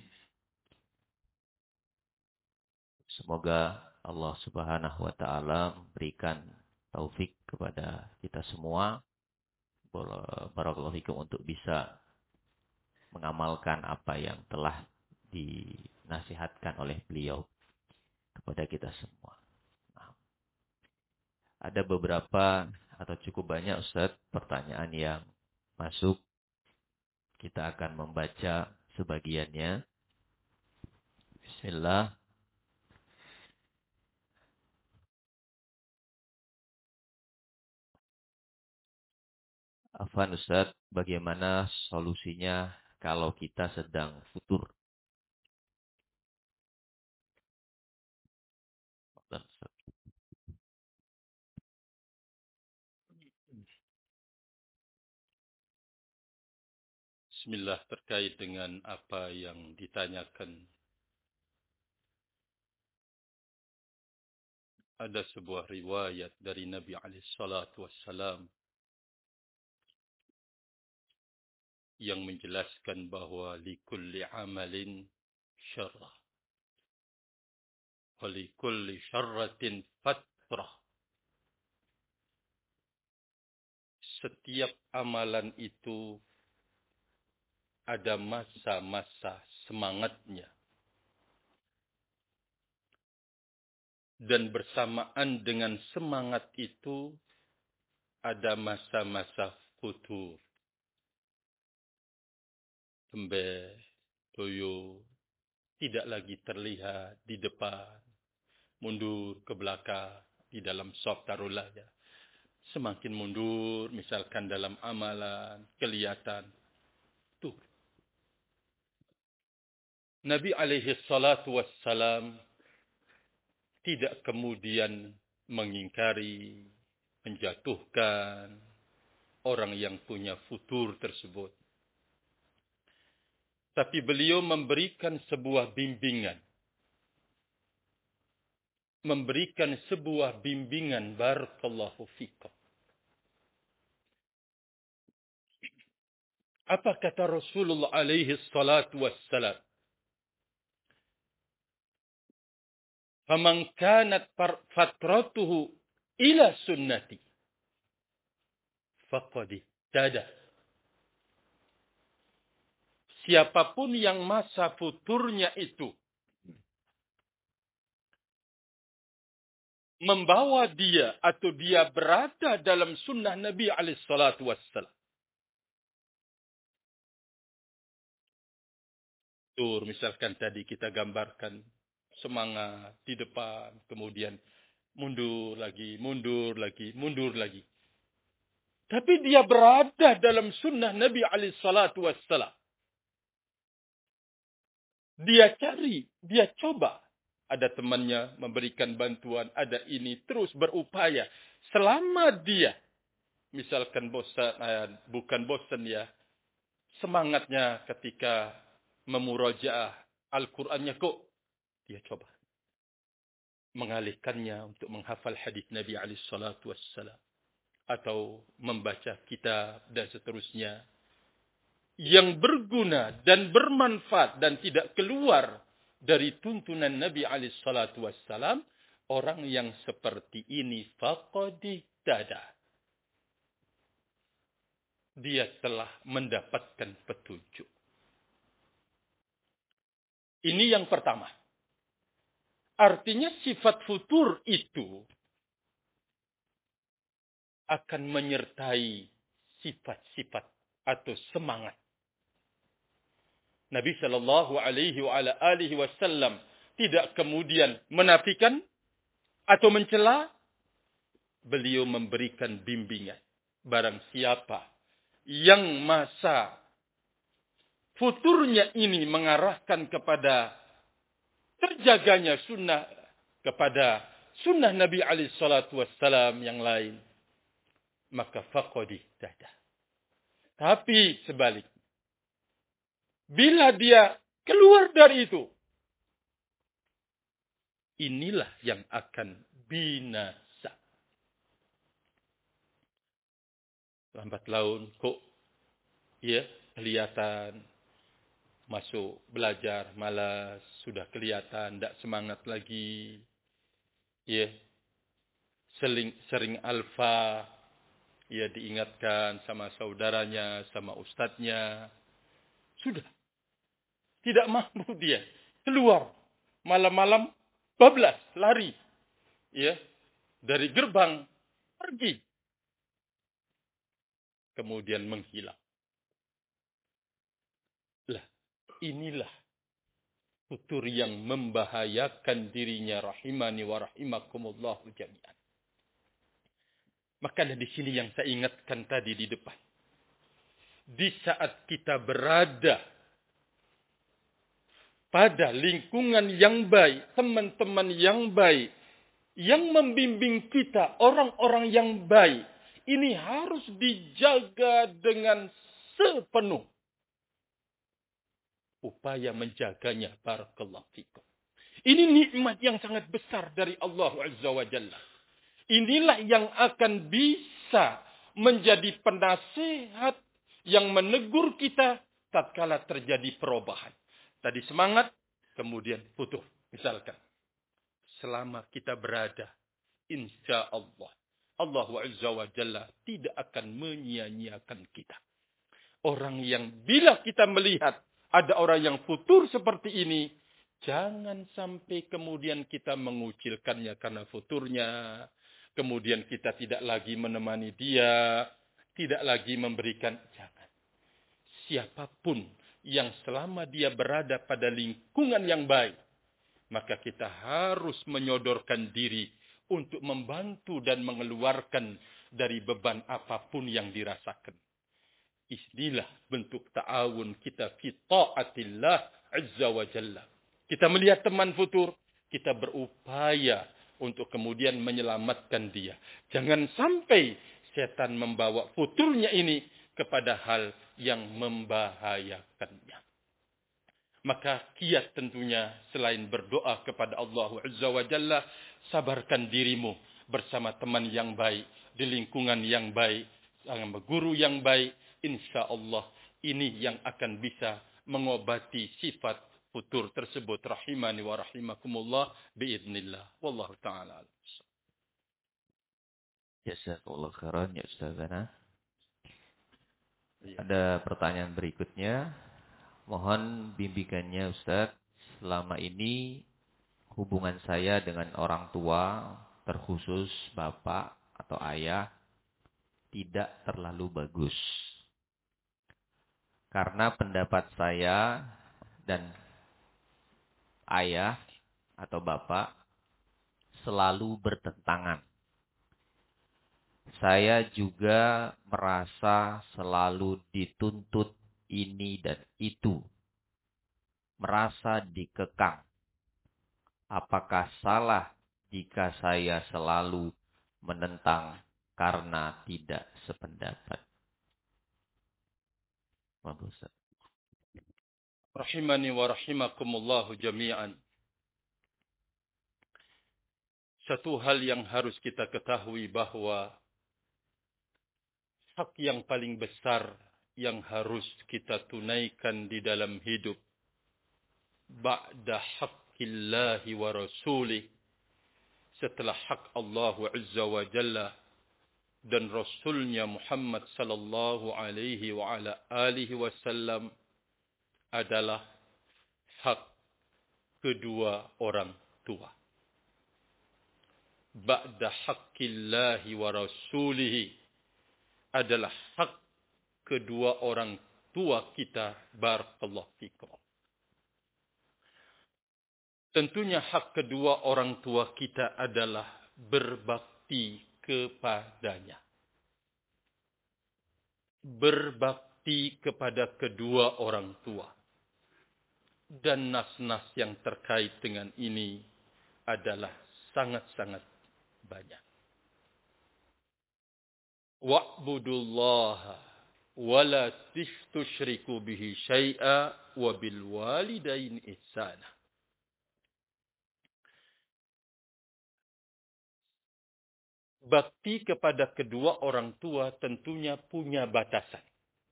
Semoga Allah Subhanahu wa taala memberikan taufik kepada kita semua. Barakallahu fikum untuk bisa mengamalkan apa yang telah dinasihatkan oleh beliau kepada kita semua. Nah, ada beberapa atau cukup banyak Ustaz pertanyaan yang masuk. Kita akan membaca sebagiannya. Bismillah. Afwan Ustaz, bagaimana solusinya kalau kita sedang futur? Bismillah, terkait dengan apa yang ditanyakan. Ada sebuah riwayat dari Nabi alaihi salatu wassalam yang menjelaskan bahwa likulli amalin syarrah wa likulli syarratin fatrah. Setiap amalan itu ada masa-masa semangatnya. Dan bersamaan dengan semangat itu ada masa-masa futur. Tembe, toyo, tidak lagi terlihat di depan. Mundur ke belakang di dalam sop taruhlah ya. Semakin mundur misalkan dalam amalan, kelihatan. Tuh. Nabi alaihi salatu wassalam tidak kemudian mengingkari, menjatuhkan orang yang punya futur tersebut. Tapi beliau memberikan sebuah bimbingan. Memberikan sebuah bimbingan. Barakallahu fikum. Apa kata Rasulullah alaihi salatu wassalam? Faman kanat fatratuhu ila sunnati faqad ihtada. Siapapun yang masa futurnya itu membawa dia atau dia berada dalam sunnah Nabi alaihi salatu wassalam. Tur, misalkan tadi kita gambarkan semangat di depan, kemudian mundur lagi, mundur lagi, mundur lagi. Tapi dia berada dalam sunnah Nabi alaihi salatu wassalam. Dia cari, dia coba. Ada temannya memberikan bantuan, ada ini, terus berupaya. Selama dia, misalkan bosan, eh, bukan bosan ya, semangatnya ketika memurajaah Al-Qur'annya kok, dia coba mengalihkannya untuk menghafal hadis Nabi alaihi salatu wassalam. Atau membaca kitab dan seterusnya. Yang berguna dan bermanfaat dan tidak keluar dari tuntunan Nabi alaihi salatu wassalam, orang yang seperti ini faqad ihtada. Dia telah mendapatkan petunjuk. Ini yang pertama. Artinya sifat futur itu akan menyertai sifat-sifat atau semangat. Nabi sallallahu alaihi wa ala alihi wasallam tidak kemudian menafikan atau mencela, beliau memberikan bimbingan. Barang siapa yang masa futurnya ini mengarahkan kepada terjaganya sunnah, kepada sunnah Nabi alaihi salatu wassalam yang lain, maka faqad ihtada. Tapi sebalik, bila dia keluar dari itu, inilah yang akan binasa. Lambat laun kok ya kelihatan masuk belajar malas, sudah kelihatan tidak semangat lagi. Ya. Sering sering alfa, ya diingatkan sama saudaranya, sama ustadznya. Sudah. Tidak mampu dia keluar malam-malam bablas lari ya dari gerbang pergi kemudian menghilang. Lah, inilah futur yang membahayakan dirinya rahimani wa rahimakumullah jami'an. Maka di sini yang saya ingatkan tadi di depan. Di saat kita berada pada lingkungan yang baik, teman-teman yang baik, yang membimbing kita, orang-orang yang baik, ini harus dijaga dengan sepenuh upaya menjaganya. Barakallahu fikum. Ini nikmat yang sangat besar dari Allah Azza wa Jalla. Inilah yang akan bisa menjadi penasihat yang menegur kita tatkala terjadi perubahan. Tadi semangat, kemudian putus. Misalkan, selama kita berada, insya Allah, Allah Azza wa Jalla tidak akan menyia-nyiakan kita. Orang yang bila kita melihat ada orang yang futur seperti ini, jangan sampai kemudian kita mengucilkannya karena futurnya. Kemudian kita tidak lagi menemani dia, tidak lagi memberikan. Jangan. Siapapun yang selama dia berada pada lingkungan yang baik, maka kita harus menyodorkan diri untuk membantu dan mengeluarkan dari beban apapun yang dirasakan. Inilah bentuk ta'awun kita fi ta'atillah azza wa jalla. Kita melihat teman futur, kita berupaya untuk kemudian menyelamatkan dia. Jangan sampai setan membawa futurnya ini kepada hal yang membahayakannya. Maka kiat tentunya selain berdoa kepada Allah Azza wa Jalla, sabarkan dirimu bersama teman yang baik, di lingkungan yang baik, sama guru yang baik. Insya Allah ini yang akan bisa mengobati sifat futur tersebut. Rahimani wa rahimakumullah biidznillah. Wallahu ta'ala. Jazakallahu khairan ya Ustazana. Ada pertanyaan berikutnya. Mohon bimbingannya Ustaz. Selama ini hubungan saya dengan orang tua terkhusus bapak atau ayah, tidak terlalu bagus. Karena pendapat saya dan ayah atau bapak selalu bertentangan. Saya juga merasa selalu dituntut ini dan itu. Merasa dikekang. Apakah salah jika saya selalu menentang karena tidak sependapat? Bagus. Rahimani wa rahimakumullahu jami'an. Satu hal yang harus kita ketahui bahwa hak yang paling besar yang harus kita tunaikan di dalam hidup ba'da haqqillahi wa rasulih, setelah hak Allah Azza wa Jalla dan Rasulnya Muhammad sallallahu alaihi wa ala alihi wasallam, adalah hak kedua orang tua. Ba'da haqqillahi wa rasulih adalah hak kedua orang tua kita. Barakallahu fikum. Tentunya hak kedua orang tua kita adalah berbakti kepadanya. Berbakti kepada kedua orang tua. Dan nas-nas yang terkait dengan ini adalah sangat-sangat banyak. Wa'budullaha wa la tusyriku bihi syai'a wa bil walidaini ihsana. Bakti kepada kedua orang tua tentunya punya batasan.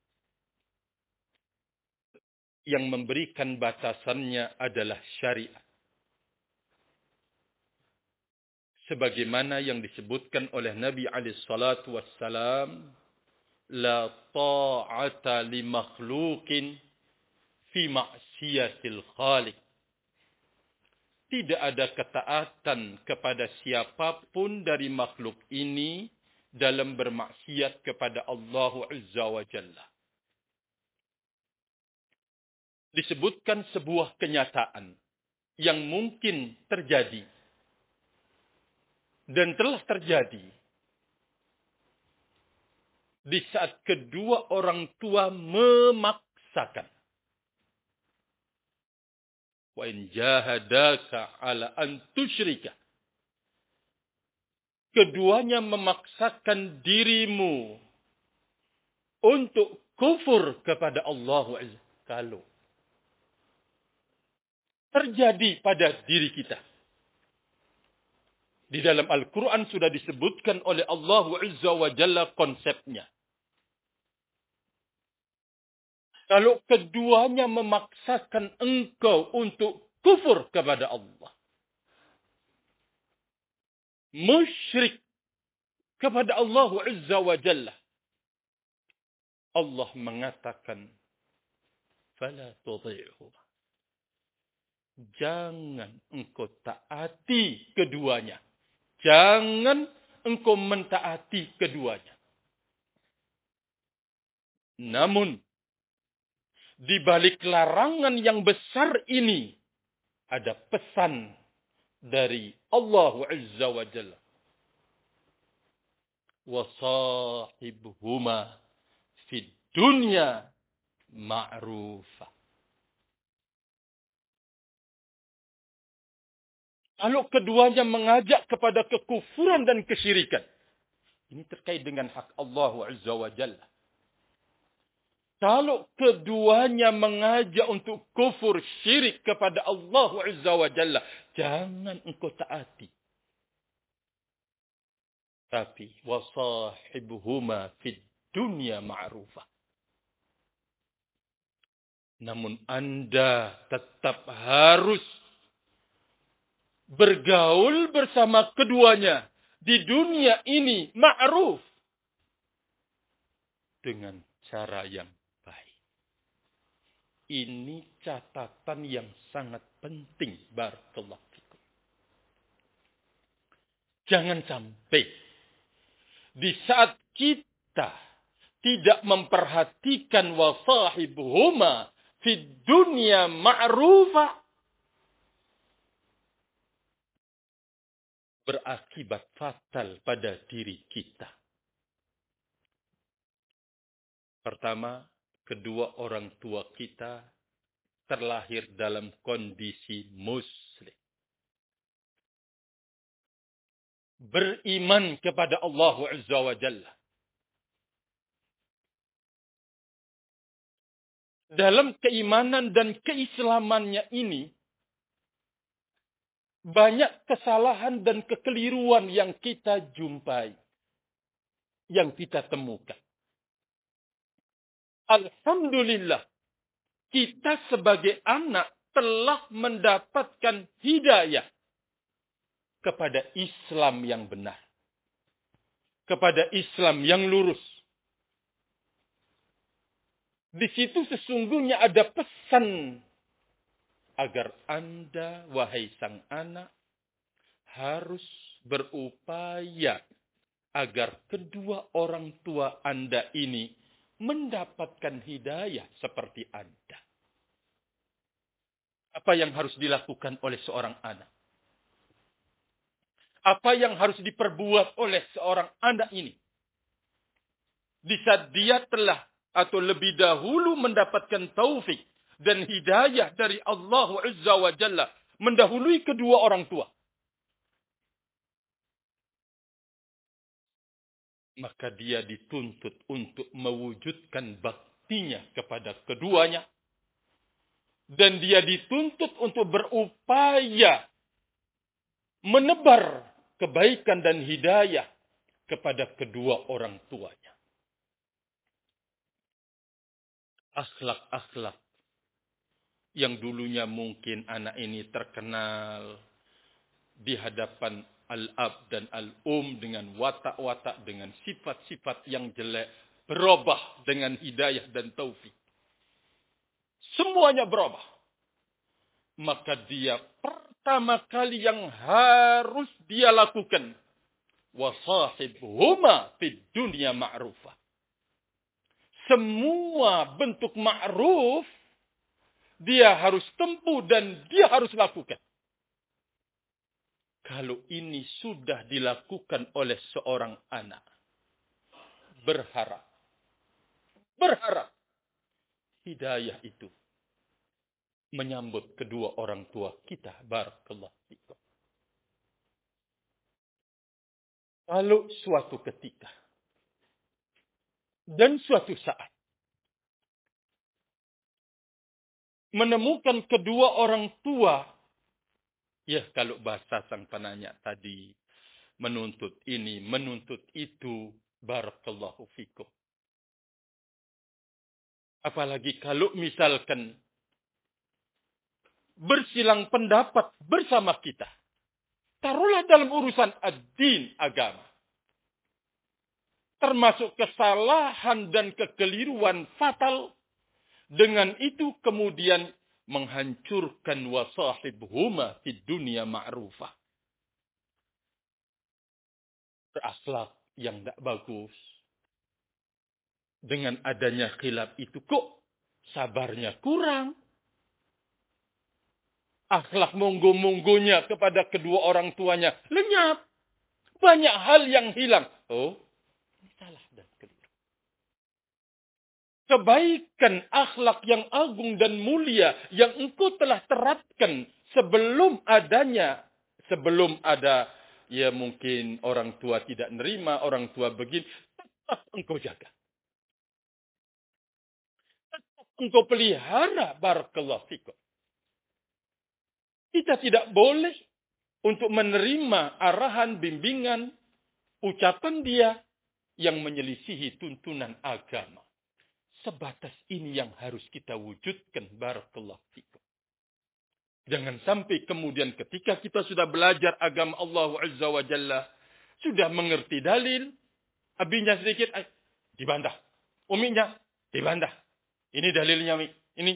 Yang memberikan batasannya adalah syariat. Sebagaimana yang disebutkan oleh Nabi alaihi salatu wassalam, la ta'ata li makhluqin fi ma'siyatil khaliq. Tidak ada ketaatan kepada siapapun dari makhluk ini dalam bermaksiat kepada Allah Azza wa Jalla. Disebutkan sebuah kenyataan yang mungkin terjadi dan telah terjadi di saat kedua orang tua memaksakan. Wa in jahadaka ala an tusyrika. Keduanya memaksakan dirimu untuk kufur kepada Allah Azza. Kalau terjadi pada diri kita. Di dalam Al-Quran sudah disebutkan oleh Allah Azza wa Jalla konsepnya. Kalau keduanya memaksakan engkau untuk kufur kepada Allah. Musyrik kepada Allah Azza wa Jalla. Allah mengatakan, fala tudhi'hu. Jangan engkau taati keduanya. Jangan engkau mentaati keduanya. Namun, di balik larangan yang besar ini, ada pesan dari Allah Azza wa Jalla. Wasahibhuma fid dunya ma'rufa. Kalau keduanya mengajak kepada kekufuran dan kesyirikan. Ini terkait dengan hak Allah Azza wa Jalla. Kalau keduanya mengajak untuk kufur syirik kepada Allah Azza wa Jalla. Jangan engkau taati. Tapi wasahibhuma fid dunya ma'rufa. Namun Anda tetap harus bergaul bersama keduanya di dunia ini ma'ruf dengan cara yang baik. Ini catatan yang sangat penting. Barakallahu fikum. Jangan sampai di saat kita tidak memperhatikan wasahibuhuma fid dunya ma'rufa, berakibat fatal pada diri kita. Pertama, kedua orang tua kita terlahir dalam kondisi muslim. Beriman kepada Allah Azza wa Jalla. Dalam keimanan dan keislamannya ini, banyak kesalahan dan kekeliruan yang kita jumpai. Yang kita temukan. Alhamdulillah, kita sebagai anak telah mendapatkan hidayah kepada Islam yang benar. Kepada Islam yang lurus. Di situ sesungguhnya ada pesan agar Anda, wahai sang anak, harus berupaya agar kedua orang tua Anda ini mendapatkan hidayah seperti Anda. Apa yang harus dilakukan oleh seorang anak? Apa yang harus diperbuat oleh seorang anak ini? Di saat dia telah atau lebih dahulu mendapatkan taufik dan hidayah dari Allah Azza wa Jalla, mendahului kedua orang tua. Maka dia dituntut untuk mewujudkan baktinya kepada keduanya. Dan dia dituntut untuk berupaya menebar kebaikan dan hidayah kepada kedua orang tuanya. Akhlak-akhlak yang dulunya mungkin anak ini terkenal di hadapan al-ab dan al-um dengan watak-watak, dengan sifat-sifat yang jelek, berubah dengan hidayah dan taufik. Semuanya berubah. Maka dia pertama kali yang harus dia lakukan, wasahibhuma fid dunya ma'rufa. Semua bentuk ma'ruf dia harus tempuh dan dia harus lakukan. Kalau ini sudah dilakukan oleh seorang anak, berharap, berharap hidayah itu menyambut kedua orang tua kita. Barakallahu fikum. Kalau suatu ketika dan suatu saat menemukan kedua orang tua, ya kalau bahasa sang penanya tadi, menuntut ini, menuntut itu, barakallahu fikum. Apalagi kalau misalkan bersilang pendapat bersama kita. Taruhlah dalam urusan ad-din, agama. Termasuk kesalahan dan kekeliruan fatal. Dengan itu kemudian menghancurkan wasahibhuma fid dunya ma'rufah. Berakhlak yang tidak bagus. Dengan adanya khilaf itu kok sabarnya kurang. Akhlak monggo-monggonya kepada kedua orang tuanya lenyap. Banyak hal yang hilang. Oh, ini salah dan keliru. Kebaikan akhlak yang agung dan mulia yang engkau telah terapkan sebelum adanya, sebelum ada, ya mungkin orang tua tidak nerima, orang tua begini, tetap engkau jaga. Tetap engkau pelihara, barakallahu fikum. Kita tidak boleh untuk menerima arahan, bimbingan, ucapan dia yang menyelisihi tuntunan agama. Sebatas ini yang harus kita wujudkan. Barakallahu fikum. Jangan sampai kemudian ketika kita sudah belajar agama Allah Azza wa Jalla, sudah mengerti dalil, abinya sedikit, ay, dibantah. Uminya, dibantah. Ini dalilnya, Mi. Ini.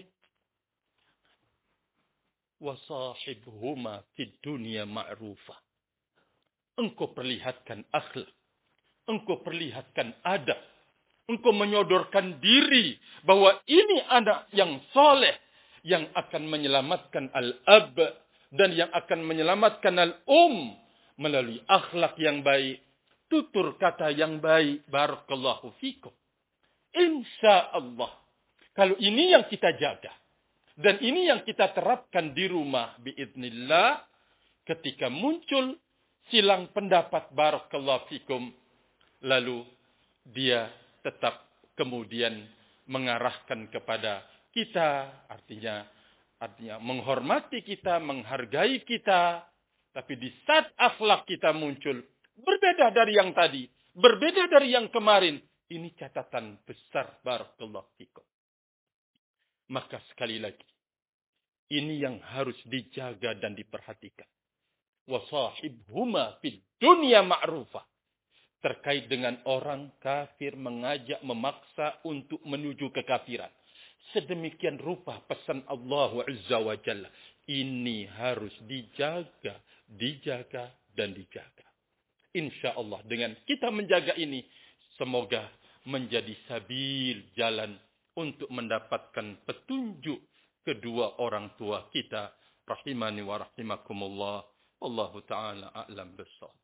Wasahibhuma fid dunya ma'rufa. engkau perlihatkan akhlak, engkau perlihatkan adab, engkau menyodorkan diri bahwa ini anak yang soleh, yang akan menyelamatkan al-ab dan yang akan menyelamatkan al-um melalui akhlak yang baik, tutur kata yang baik. Barakallahu fikum. Insya Allah. Kalau ini yang kita jaga. Dan ini yang kita terapkan di rumah. Biidnillah. Ketika muncul silang pendapat. Barakallahu fikum. Lalu dia tetap kemudian mengarahkan kepada kita. Artinya, artinya menghormati kita, menghargai kita. Tapi di saat akhlak kita muncul. Berbeda dari yang tadi. Berbeda dari yang kemarin. Ini catatan besar. Barakallahu fikum. Maka sekali lagi. Ini yang harus dijaga dan diperhatikan. Wasahibhuma fid dunya ma'rufah. Terkait dengan orang kafir mengajak, memaksa untuk menuju kekafiran. Sedemikian rupa pesan Allah Azza wa Jalla. Ini harus dijaga, dijaga, dan dijaga. Insya Allah dengan kita menjaga ini, semoga menjadi sabil jalan untuk mendapatkan petunjuk kedua orang tua kita. Rahimani wa rahimakumullah. Wallahu ta'ala a'lam bissawab.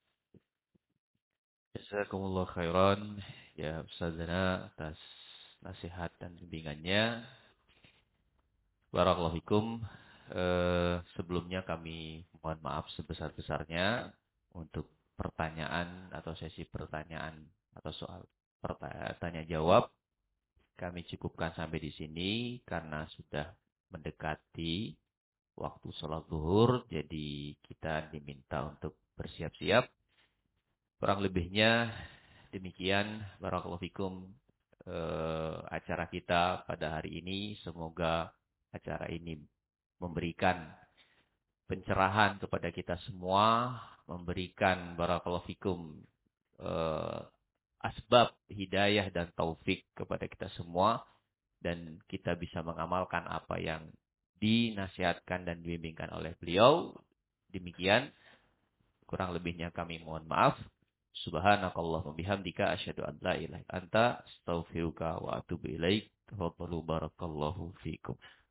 Jazakumullah khairan ya Ustazana atas nasihat dan bimbingannya. Barakallahu fikum. Eh, sebelumnya kami mohon maaf sebesar-besarnya untuk pertanyaan atau sesi pertanyaan atau soal tanya jawab. Kami cukupkan sampai di sini karena sudah mendekati waktu sholat zuhur. Jadi kita diminta untuk bersiap-siap. Kurang lebihnya demikian. Barakallahu fikum. Eh, acara kita pada hari ini. Semoga acara ini memberikan pencerahan kepada kita semua. Memberikan barakallahu fikum eh, asbab hidayah dan taufik kepada kita semua. Dan kita bisa mengamalkan apa yang dinasihatkan dan dibimbingkan oleh beliau. Demikian. Kurang lebihnya kami mohon maaf. Subhanakallahumma bihamdika asyhadu an la ilaha illa anta astaghfiruka wa atubu ilaik. Wa barakallahu fikum.